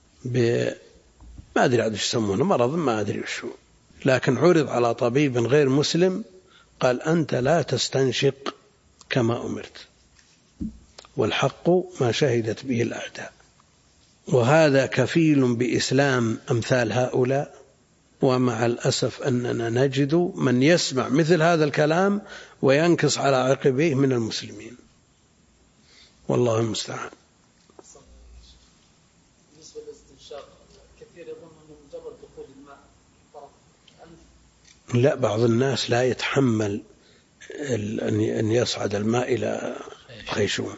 ما أدري عاد ايش يسمونه، مرض ما أدري وشو، لكن عرض على طبيب غير مسلم قال أنت لا تستنشق كما أمرت، والحق ما شهدت به الأعداء. وهذا كفيل بإسلام أمثال هؤلاء. ومع الأسف أننا نجد من يسمع مثل هذا الكلام وينكص على عقبيه من المسلمين، والله المستعان. بالنسبة للاستنشاق كثير يظن أنه مجرد دخول الماء طرف الأنف. لا، بعض الناس لا يتحمل أن يصعد الماء إلى خيشوم.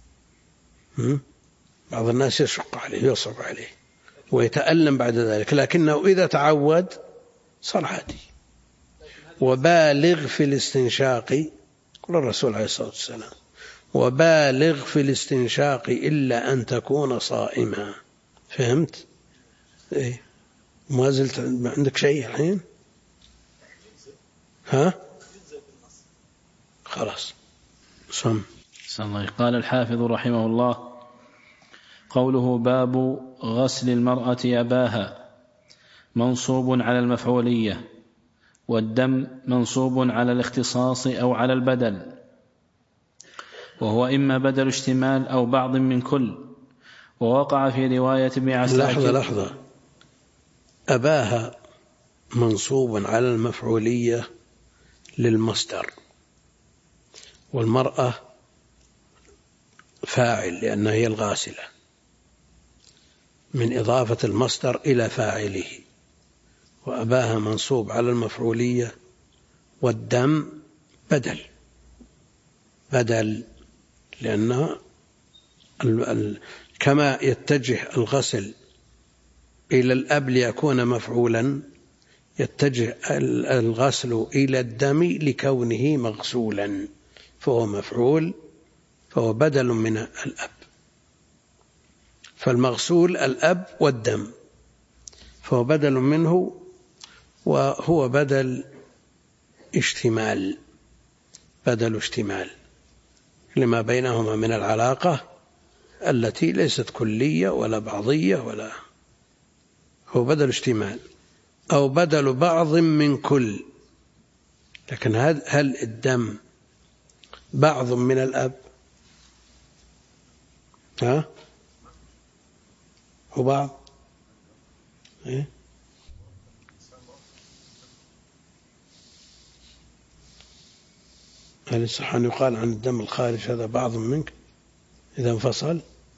بعض الناس يشق عليه يصعب عليه ويتألم بعد ذلك، لكنه إذا تعود صار عادي. وبالغ في الاستنشاق، قال الرسول عليه الصلاة والسلام وبالغ في الاستنشاق إلا أن تكون صائما. فهمت؟ إيه؟ ما زلت عندك شيء الحين؟ خلاص صم. قال الحافظ رحمه الله: قوله باب غسل المرأة أباها منصوب على المفعولية، والدم منصوب على الاختصاص أو على البدل، وهو إما بدل اشتمال أو بعض من كل. ووقع في رواية ابن عساكر. لحظة، أباها منصوب على المفعولية للمصدر، والمرأة فاعل لأنها هي الغاسلة، من إضافة المصدر إلى فاعله. وأباها منصوب على المفعولية، والدم بدل لأنها كما يتجه الغسل إلى الأب ليكون مفعولا، يتجه الغسل إلى الدم لكونه مغسولا، فهو مفعول، فهو بدل من الأب. فالمغسول الأب والدم، فهو بدل منه، وهو بدل اشتمال لما بينهما من العلاقة التي ليست كلية ولا بعضية، ولا هو بدل اشتمال أو بدل بعض من كل. لكن هل الدم بعض من الأب؟ هو بعض؟ إيه؟ هل يصح أن يقال عن الدم الخارج هذا بعض منك إذا انفصل؟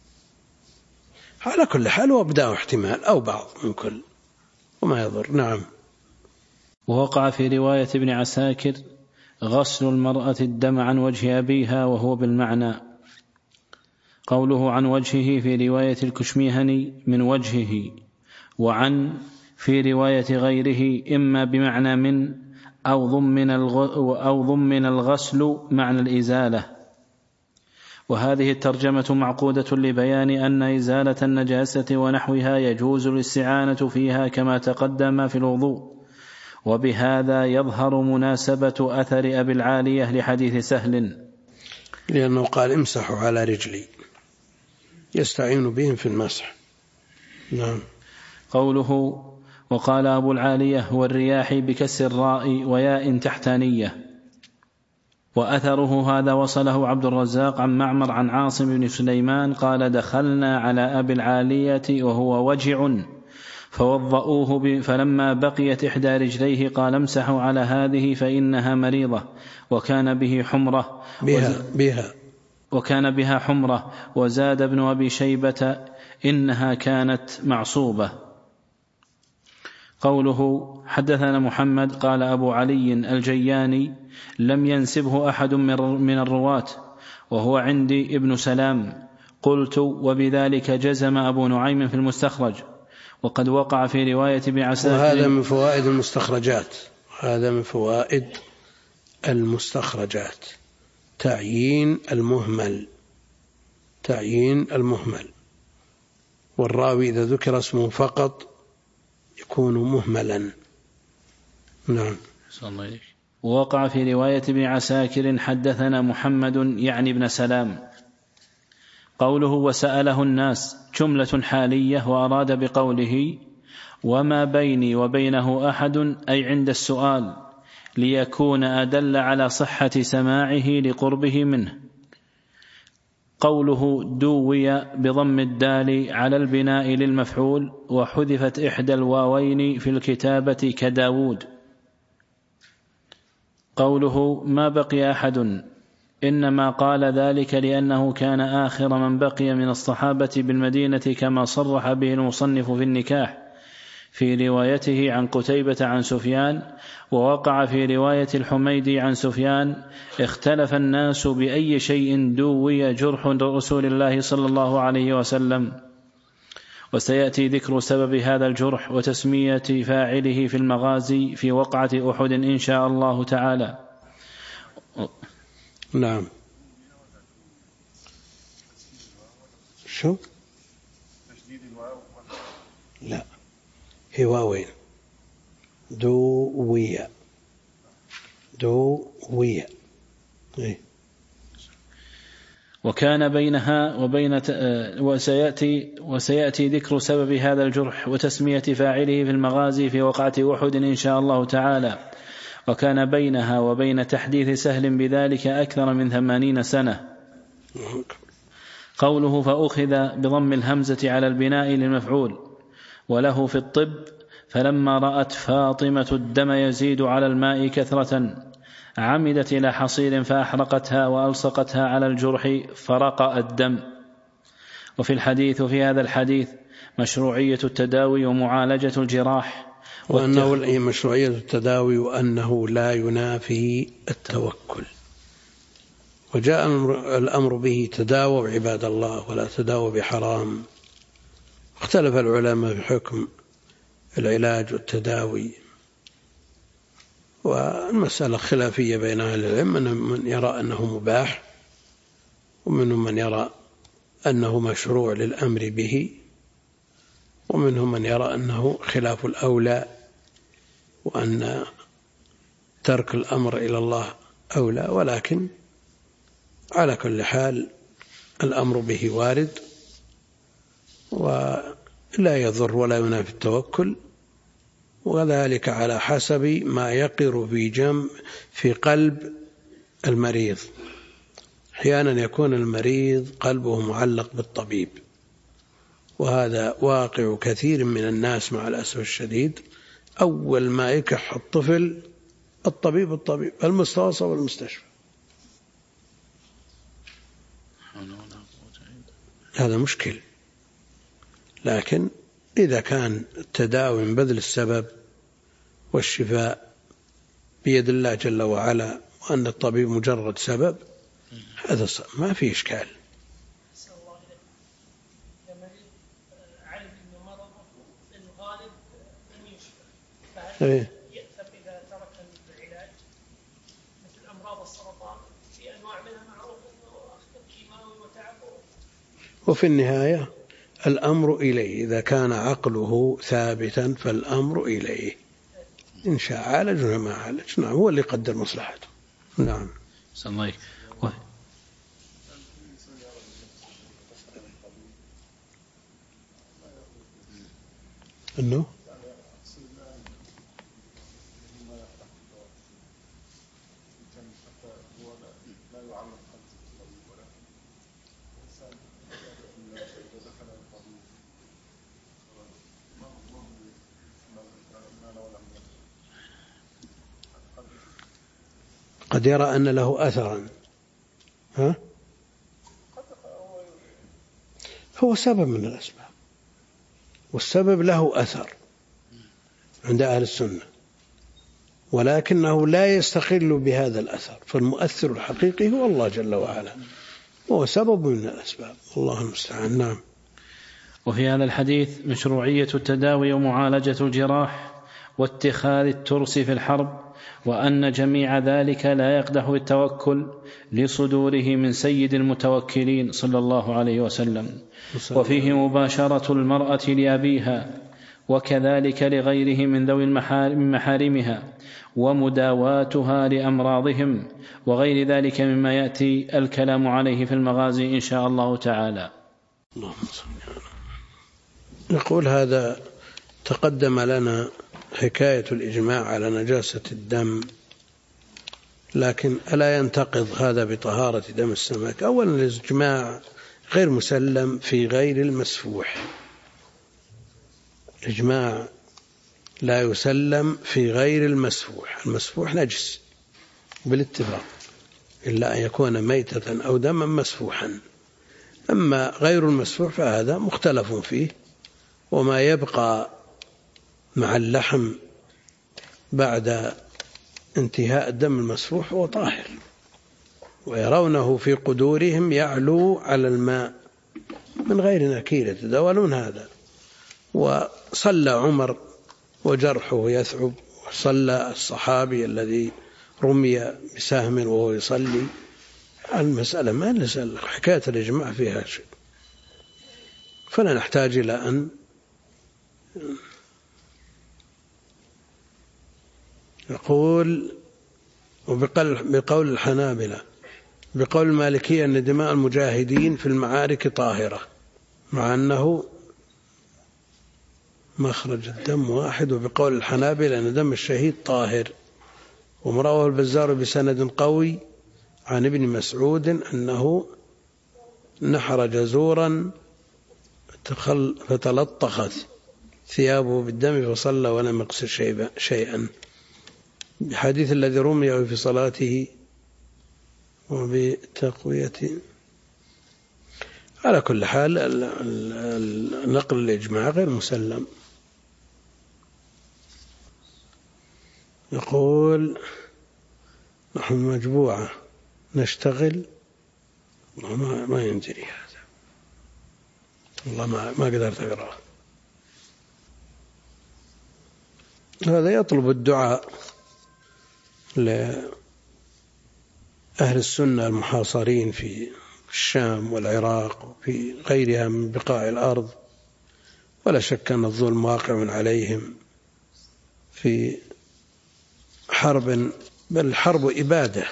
على كل حال وابدأ احتمال أو بعض من كل وما يضر. نعم. ووقع في رواية ابن عساكر غسل المرأة الدم عن وجه أبيها، وهو بالمعنى. قوله عن وجهه في رواية الكشميهني من وجهه، وعن في رواية غيره إما بمعنى من أو ضمن الغسل معنى الإزالة. وهذه الترجمة معقودة لبيان أن إزالة النجاسة ونحوها يجوز الاستعانة فيها كما تقدم في الوضوء، وبهذا يظهر مناسبة أثر أبي العالية لحديث سهل، لأنه قال امسحوا على رجلي، يستعين بهم في المسح. نعم. قوله وقال أبو العالية والرياح بكسر الراء وياء تحتانية. وأثره هذا وصله عبد الرزاق عن معمر عن عاصم بن سليمان قال دخلنا على أبي العالية وهو وجع فوضؤوه فلما بقيت إحدى رجليه قال امسحوا على هذه فإنها مريضة وكان بها حمرة. وزاد ابن أبي شيبة إنها كانت معصوبة. قوله حدثنا محمد قال أبو علي الجياني لم ينسبه أحد من الرواة وهو عندي ابن سلام. قلت وبذلك جزم أبو نعيم في المستخرج، وقد وقع في رواية بعساكر. وهذا من فوائد المستخرجات، هذا من فوائد المستخرجات تعيين المهمل، والراوي إذا ذكر اسمه فقط يكون مهملا. نعم. ووقع في رواية ابن عساكر حدثنا محمد يعني ابن سلام. قوله وسأله الناس جملة حالية، وأراد بقوله وما بيني وبينه أحد أي عند السؤال، ليكون أدل على صحة سماعه لقربه منه. قوله دوي بضم الدال على البناء للمفعول، وحذفت إحدى الواوين في الكتابة كداود. قوله ما بقي أحد إنما قال ذلك لأنه كان آخر من بقي من الصحابة بالمدينة كما صرح به المصنف في النكاح في روايته عن قتيبة عن سفيان. ووقع في رواية الحميدي عن سفيان اختلف الناس بأي شيء دوي جرح رسول الله صلى الله عليه وسلم. وسيأتي ذكر سبب هذا الجرح وتسمية فاعله في المغازي في وقعة أحد إن شاء الله تعالى. نعم. شو؟ لا، هي واوين. دوية إيه؟ وكان بينها وبين وسيأتي ذكر سبب هذا الجرح وتسمية فاعله في المغازي في وقعة أحد إن شاء الله تعالى. وكان بينها وبين تحديث سهل بذلك أكثر من 80 سنة. قوله فأخذ بضم الهمزة على البناء للمفعول. وله في الطب فلما رأت فاطمة الدم يزيد على الماء كثرة عمدت إلى حصير فأحرقتها وألصقتها على الجرح فرقأ الدم. وفي الحديث في هذا الحديث مشروعية التداوي ومعالجة الجراح، وأنه مشروعية التداوي وأنه لا ينافي التوكل. وجاء الأمر به تداووا عباد الله ولا تداووا بحرام. اختلف العلماء في حكم العلاج والتداوي، والمسألة خلافية بين أهل العلم، من يرى أنه مباح ومنهم من يرى أنه مشروع للأمر به، ومنهم من يرى أنه خلاف الأولى وأن ترك الأمر إلى الله أولى. ولكن على كل حال الأمر به وارد ولا يضر ولا ينافي التوكل، وذلك على حسب ما يقر في قلب المريض. أحيانا يكون المريض قلبه معلق بالطبيب، وهذا واقع كثير من الناس مع الأسف الشديد. أول ما يكح الطفل الطبيب المستوصى والمستشفى. هذا مشكل. لكن إذا كان التداوي من بذل السبب والشفاء بيد الله جل وعلا، وأن الطبيب مجرد سبب، هذا ما في إشكال. يأثم إذا ترك العلاج مثل أمراض السرطان في أنواع منها معروف أنه أخذ كيماوي وفي النهاية الأمر إليه، إذا كان عقله ثابتا فالأمر إليه، إن شاء عالج وما عالج، نعم هو اللي يقدر مصلحته. نعم. الله أنه قد يرى أن له أثرا، ها؟ هو سبب من الأسباب، والسبب له أثر عند أهل السنة، ولكنه لا يستقل بهذا الأثر، فالمؤثر الحقيقي هو الله جل وعلا، وهو سبب من الأسباب، الله المستعان. نعم. وفي هذا الحديث مشروعية التداوي ومعالجة الجراح واتخاذ الترس في الحرب، وأن جميع ذلك لا يقدح التوكل لصدوره من سيد المتوكلين صلى الله عليه وسلم. وفيه مباشرة المرأة لأبيها وكذلك لغيره من ذوي محارمها، ومداواتها لأمراضهم، وغير ذلك مما يأتي الكلام عليه في المغازي إن شاء الله تعالى. نقول هذا تقدم لنا حكاية الإجماع على نجاسة الدم، لكن ألا ينتقض هذا بطهارة دم السمك؟ أولا الإجماع غير مسلم في غير المسفوح، الإجماع لا يسلم في غير المسفوح، المسفوح نجس بالاتفاق إلا أن يكون ميتة أو دما مسفوحا، أما غير المسفوح فهذا مختلف فيه، وما يبقى مع اللحم بعد انتهاء الدم المسفوح هو طاهر، ويرونه في قدورهم يعلو على الماء من غير نكير، يتداولون هذا. وصلى عمر وجرحه يثعب، وصلى الصحابي الذي رمي بسهم وهو يصلي. المسألة ما نسأل حكاية الإجماع فيها شيء، فلا نحتاج إلى أن يقول. وبقول الحنابلة، بقول المالكية أن دماء المجاهدين في المعارك طاهرة، مع أنه مخرج الدم واحد. وبقول الحنابلة أن دم الشهيد طاهر. ومروى البزار بسند قوي عن ابن مسعود أنه نحر جزورا فتلطخت ثيابه بالدم فصلى ولم يقصر شيئا، بحديث الذي رمي في صلاته وبتقوية. على كل حال نقل الإجماع غير مسلم. يقول نحن مجبوعة نشتغل، ما ينجري هذا، والله ما قدرت أقرأ. هذا يطلب الدعاء لأهل السنة المحاصرين في الشام والعراق وفي غيرها من بقاع الأرض، ولا شك أن الظلم واقع عليهم في حرب، بل الحرب إبادة،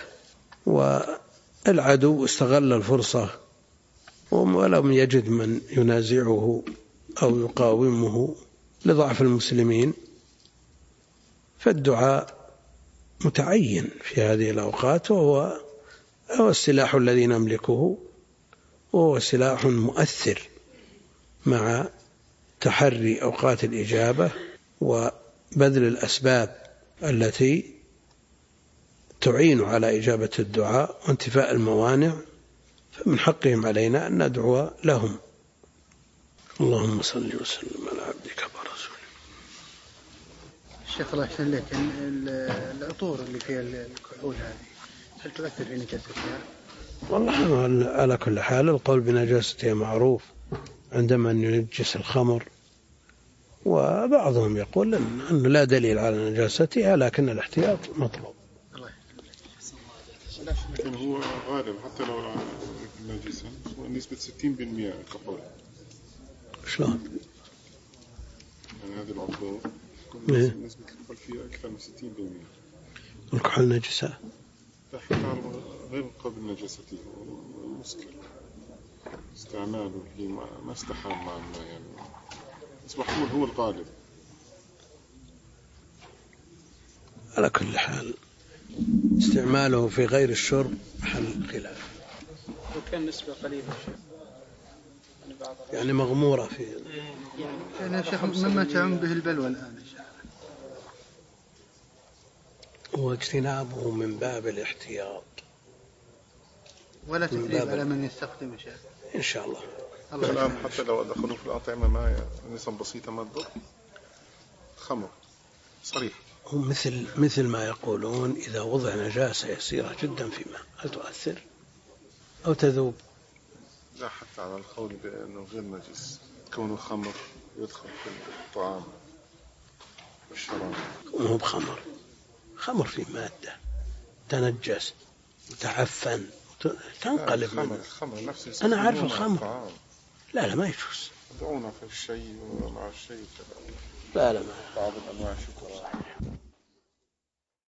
والعدو استغل الفرصة ولم يجد من ينازعه أو يقاومه لضعف المسلمين، فالدعاء متعين في هذه الأوقات، وهو السلاح الذي نملكه، وهو سلاح مؤثر مع تحري أوقات الإجابة وبذل الأسباب التي تعين على إجابة الدعاء وانتفاء الموانع، فمن حقهم علينا أن ندعو لهم. اللهم صل وسلم على عبدك ورسولك. الشيخ الله يحسن لك، العطور اللي فيها الكحول هذه هل تؤثر في نجاستها؟ والله على كل حال القول بنجاستها معروف عندما ينجس الخمر، وبعضهم يقول أنه لا دليل على نجاستها، لكن الاحتياط مطلوب. هو غالب حتى لو نجسا ونسبة 60% كحول. شلون؟ يعني هذه العطور نسبة الكحول فيها أكثر من 60%. الكحول نجسة؟ تحتار غير قابل نجاسته ومسكر، استعماله فيه ما استحال مع الماء، يعني أصبح هو الغالب. على كل حال استعماله في غير الشرب حل خلاف. وكان نسبة قليلة يعني مغمورة في يعني يا شيخ مما تعم به البلوى الآن إن شاء الله. واجتنابه من باب الاحتياط ولا تكذيب على من يستخدم شيء إن شاء الله. الآن حتى لو أدخلوا في الأطعمة ما نسب بسيطة ما تضر. خمر صريح. هم مثل ما يقولون إذا وضع نجاسة يسيرة جدا في ماء هل تؤثر أو تذوب؟ لا، حتى على القول بأنه غير نجس كونه خمر يدخل في الطعام والشراب. هو بخمر، خمر في مادة تنجس وتعفن تنقلب منه. الخمر نفسه أنا عارف الخمر. لا ما يجوز. يضعونه في الشيء ومع الشيء. لا ما بعض الأنواع شكرا.